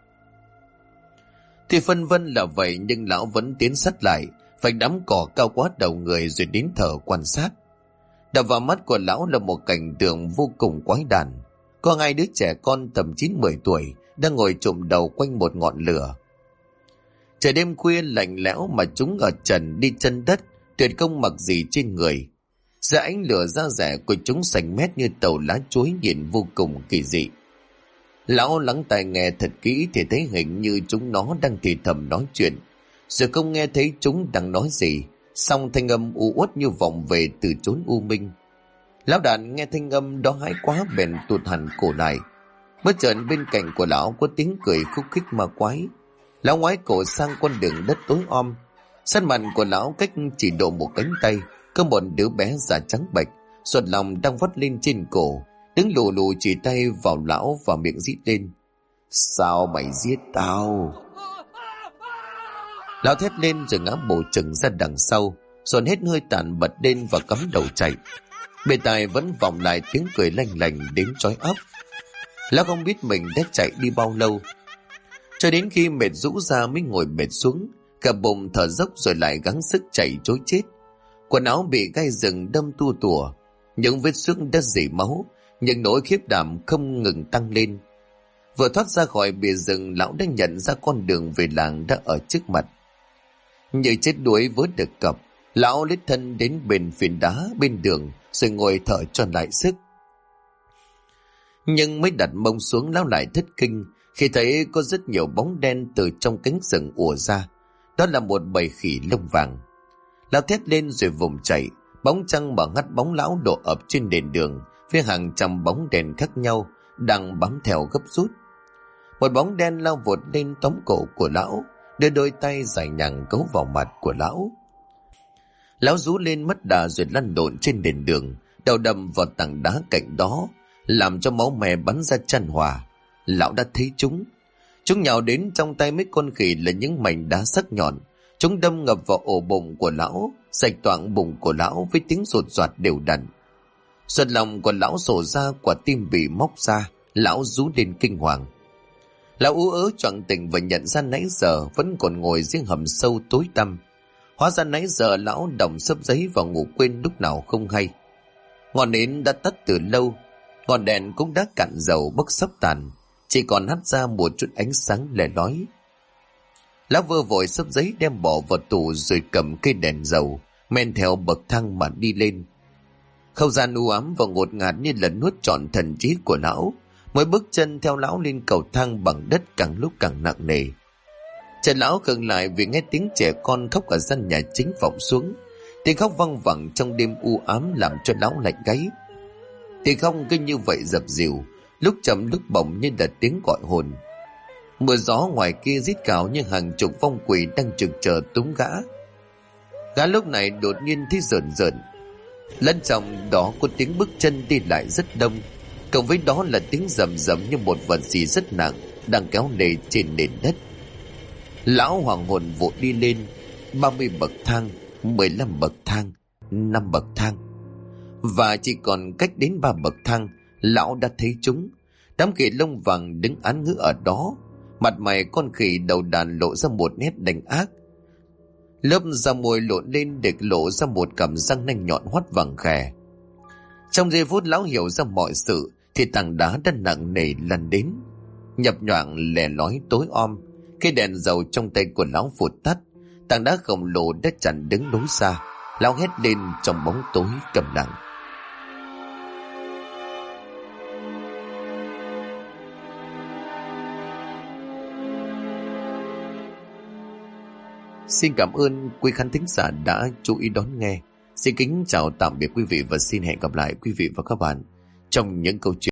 Thì phân vân là vậy, nhưng lão vẫn tiến sát lại, vạch đám cỏ cao quá đầu người rồi đến thở quan sát. Đập vào mắt của lão là một cảnh tượng vô cùng quái đản. Có hai đứa trẻ con tầm 9-10 tuổi đang ngồi chụm đầu quanh một ngọn lửa. Trời đêm khuya lạnh lẽo mà chúng ở trần đi chân đất, tuyệt không mặc gì trên người. Giữa ánh lửa da rẻ của chúng xanh mét như tàu lá chuối, nhìn vô cùng kỳ dị. Lão lắng tai nghe thật kỹ thì thấy hình như chúng nó đang thì thầm nói chuyện, rồi không nghe thấy chúng đang nói gì, song thanh âm u uất như vọng về từ chốn u minh. Lão đàn nghe thanh âm đó hãi quá bèn tụt hẳn cổ lại. Bất chợt bên cạnh của lão có tiếng cười khúc khích ma quái. Lão ngoái cổ sang con đường đất tối om. Sát mặt của lão cách chỉ độ một cánh tay, có một đứa bé da trắng bệch, ruột lòng đang vắt lên trên cổ, đứng lù lù chỉ tay vào lão và miệng rít lên: Sao mày giết tao? Lão thét lên rồi ngã bổ chừng ra đằng sau, dồn hết hơi tàn bật lên và cắm đầu chạy. Bên tai vẫn vọng lại tiếng cười lanh lành đến chói óc. Lão không biết mình đã chạy đi bao lâu, cho đến khi mệt rũ ra mới ngồi bệt xuống, cả bụng thở dốc rồi lại gắng sức chạy trối chết. Quần áo bị gai rừng đâm tua tủa, những vết xước đã rỉ máu, những nỗi khiếp đảm không ngừng tăng lên. Vừa thoát ra khỏi bìa rừng, lão đã nhận ra con đường về làng đã ở trước mặt. Như chết đuối với được cập, lão lết thân đến bên phiến đá bên đường rồi ngồi thở cho lại sức. Nhưng mới đặt mông xuống, lão lại thất kinh khi thấy có rất nhiều bóng đen từ trong cánh rừng ùa ra. Đó là một bầy khỉ lông vàng. Lão thét lên rồi vùng chạy, bóng trăng mà ngắt bóng lão đổ ập trên nền đường với hàng trăm bóng đèn khác nhau đang bám theo gấp rút. Một bóng đen lao vụt lên tóm cổ của lão, đưa đôi tay dài nhằng cấu vào mặt của lão. Lão rú lên mất đà rồi lăn lộn trên nền đường, đầu đâm vào tảng đá cạnh đó, làm cho máu me bắn ra chan hòa. Lão đã thấy chúng nhào đến, trong tay mấy con khỉ là những mảnh đá sắc nhọn. Chúng đâm ngập vào ổ bụng của lão, rạch toạc bụng của lão với tiếng sột soạt đều đặn. Ruột lòng của lão sổ ra, quả tim bị móc ra. Lão rú lên kinh hoàng. Lão ú ớ choạng tỉnh và nhận ra nãy giờ vẫn còn ngồi riêng hầm sâu tối tăm. Hóa ra nãy giờ lão đọng xấp giấy và ngủ quên lúc nào không hay. Ngọn nến đã tắt từ lâu, ngọn đèn cũng đã cạn dầu bốc sắp tàn, chỉ còn hắt ra một chút ánh sáng lẻ lói. Lão vơ vội xấp giấy đem bỏ vào tủ rồi cầm cây đèn dầu men theo bậc thang mà đi lên. Không gian u ám và ngột ngạt như là nuốt trọn thần trí của lão. Mỗi bước chân theo lão lên cầu thang bằng đất càng lúc càng nặng nề. Chân lão khựng lại vì nghe tiếng trẻ con khóc ở gian nhà chính vọng xuống. Tiếng khóc văng vẳng trong đêm u ám làm cho lão lạnh gáy. Tiếng khóc cứ như vậy dập dìu, lúc chậm lúc bổng như là tiếng gọi hồn. Mưa gió ngoài kia rít cào như hàng chục vong quỷ đang trực chờ túm gã. Gã lúc này đột nhiên thấy rợn rợn. Lẫn trong đó có tiếng bước chân đi lại rất đông, cộng với đó là tiếng rầm rầm như một vật gì rất nặng đang kéo lê trên nền đất. Lão hoàng hồn vội đi lên. 30 bậc thang, 15 bậc thang, 5 bậc thang, và chỉ còn cách đến 3 bậc thang, lão đã thấy chúng. Đám khỉ lông vàng đứng án ngữ ở đó, mặt mày con khỉ đầu đàn lộ ra một nét đành ác. Lớp da môi lộn lên để lộ ra một cặp răng nanh nhọn hoắt vàng khè. Trong giây phút lão hiểu ra mọi sự thì tảng đá đã nặng nề lăn đến, nhập nhoạng lẻ lói tối om. Cái đèn dầu trong tay của lão vụt tắt, tảng đá khổng lồ đã chặn đứng lối ra. Lão hét lên trong bóng tối trầm lặng. Xin cảm ơn quý khán thính giả đã chú ý đón nghe. Xin kính chào tạm biệt quý vị và xin hẹn gặp lại quý vị và các bạn trong những câu chuyện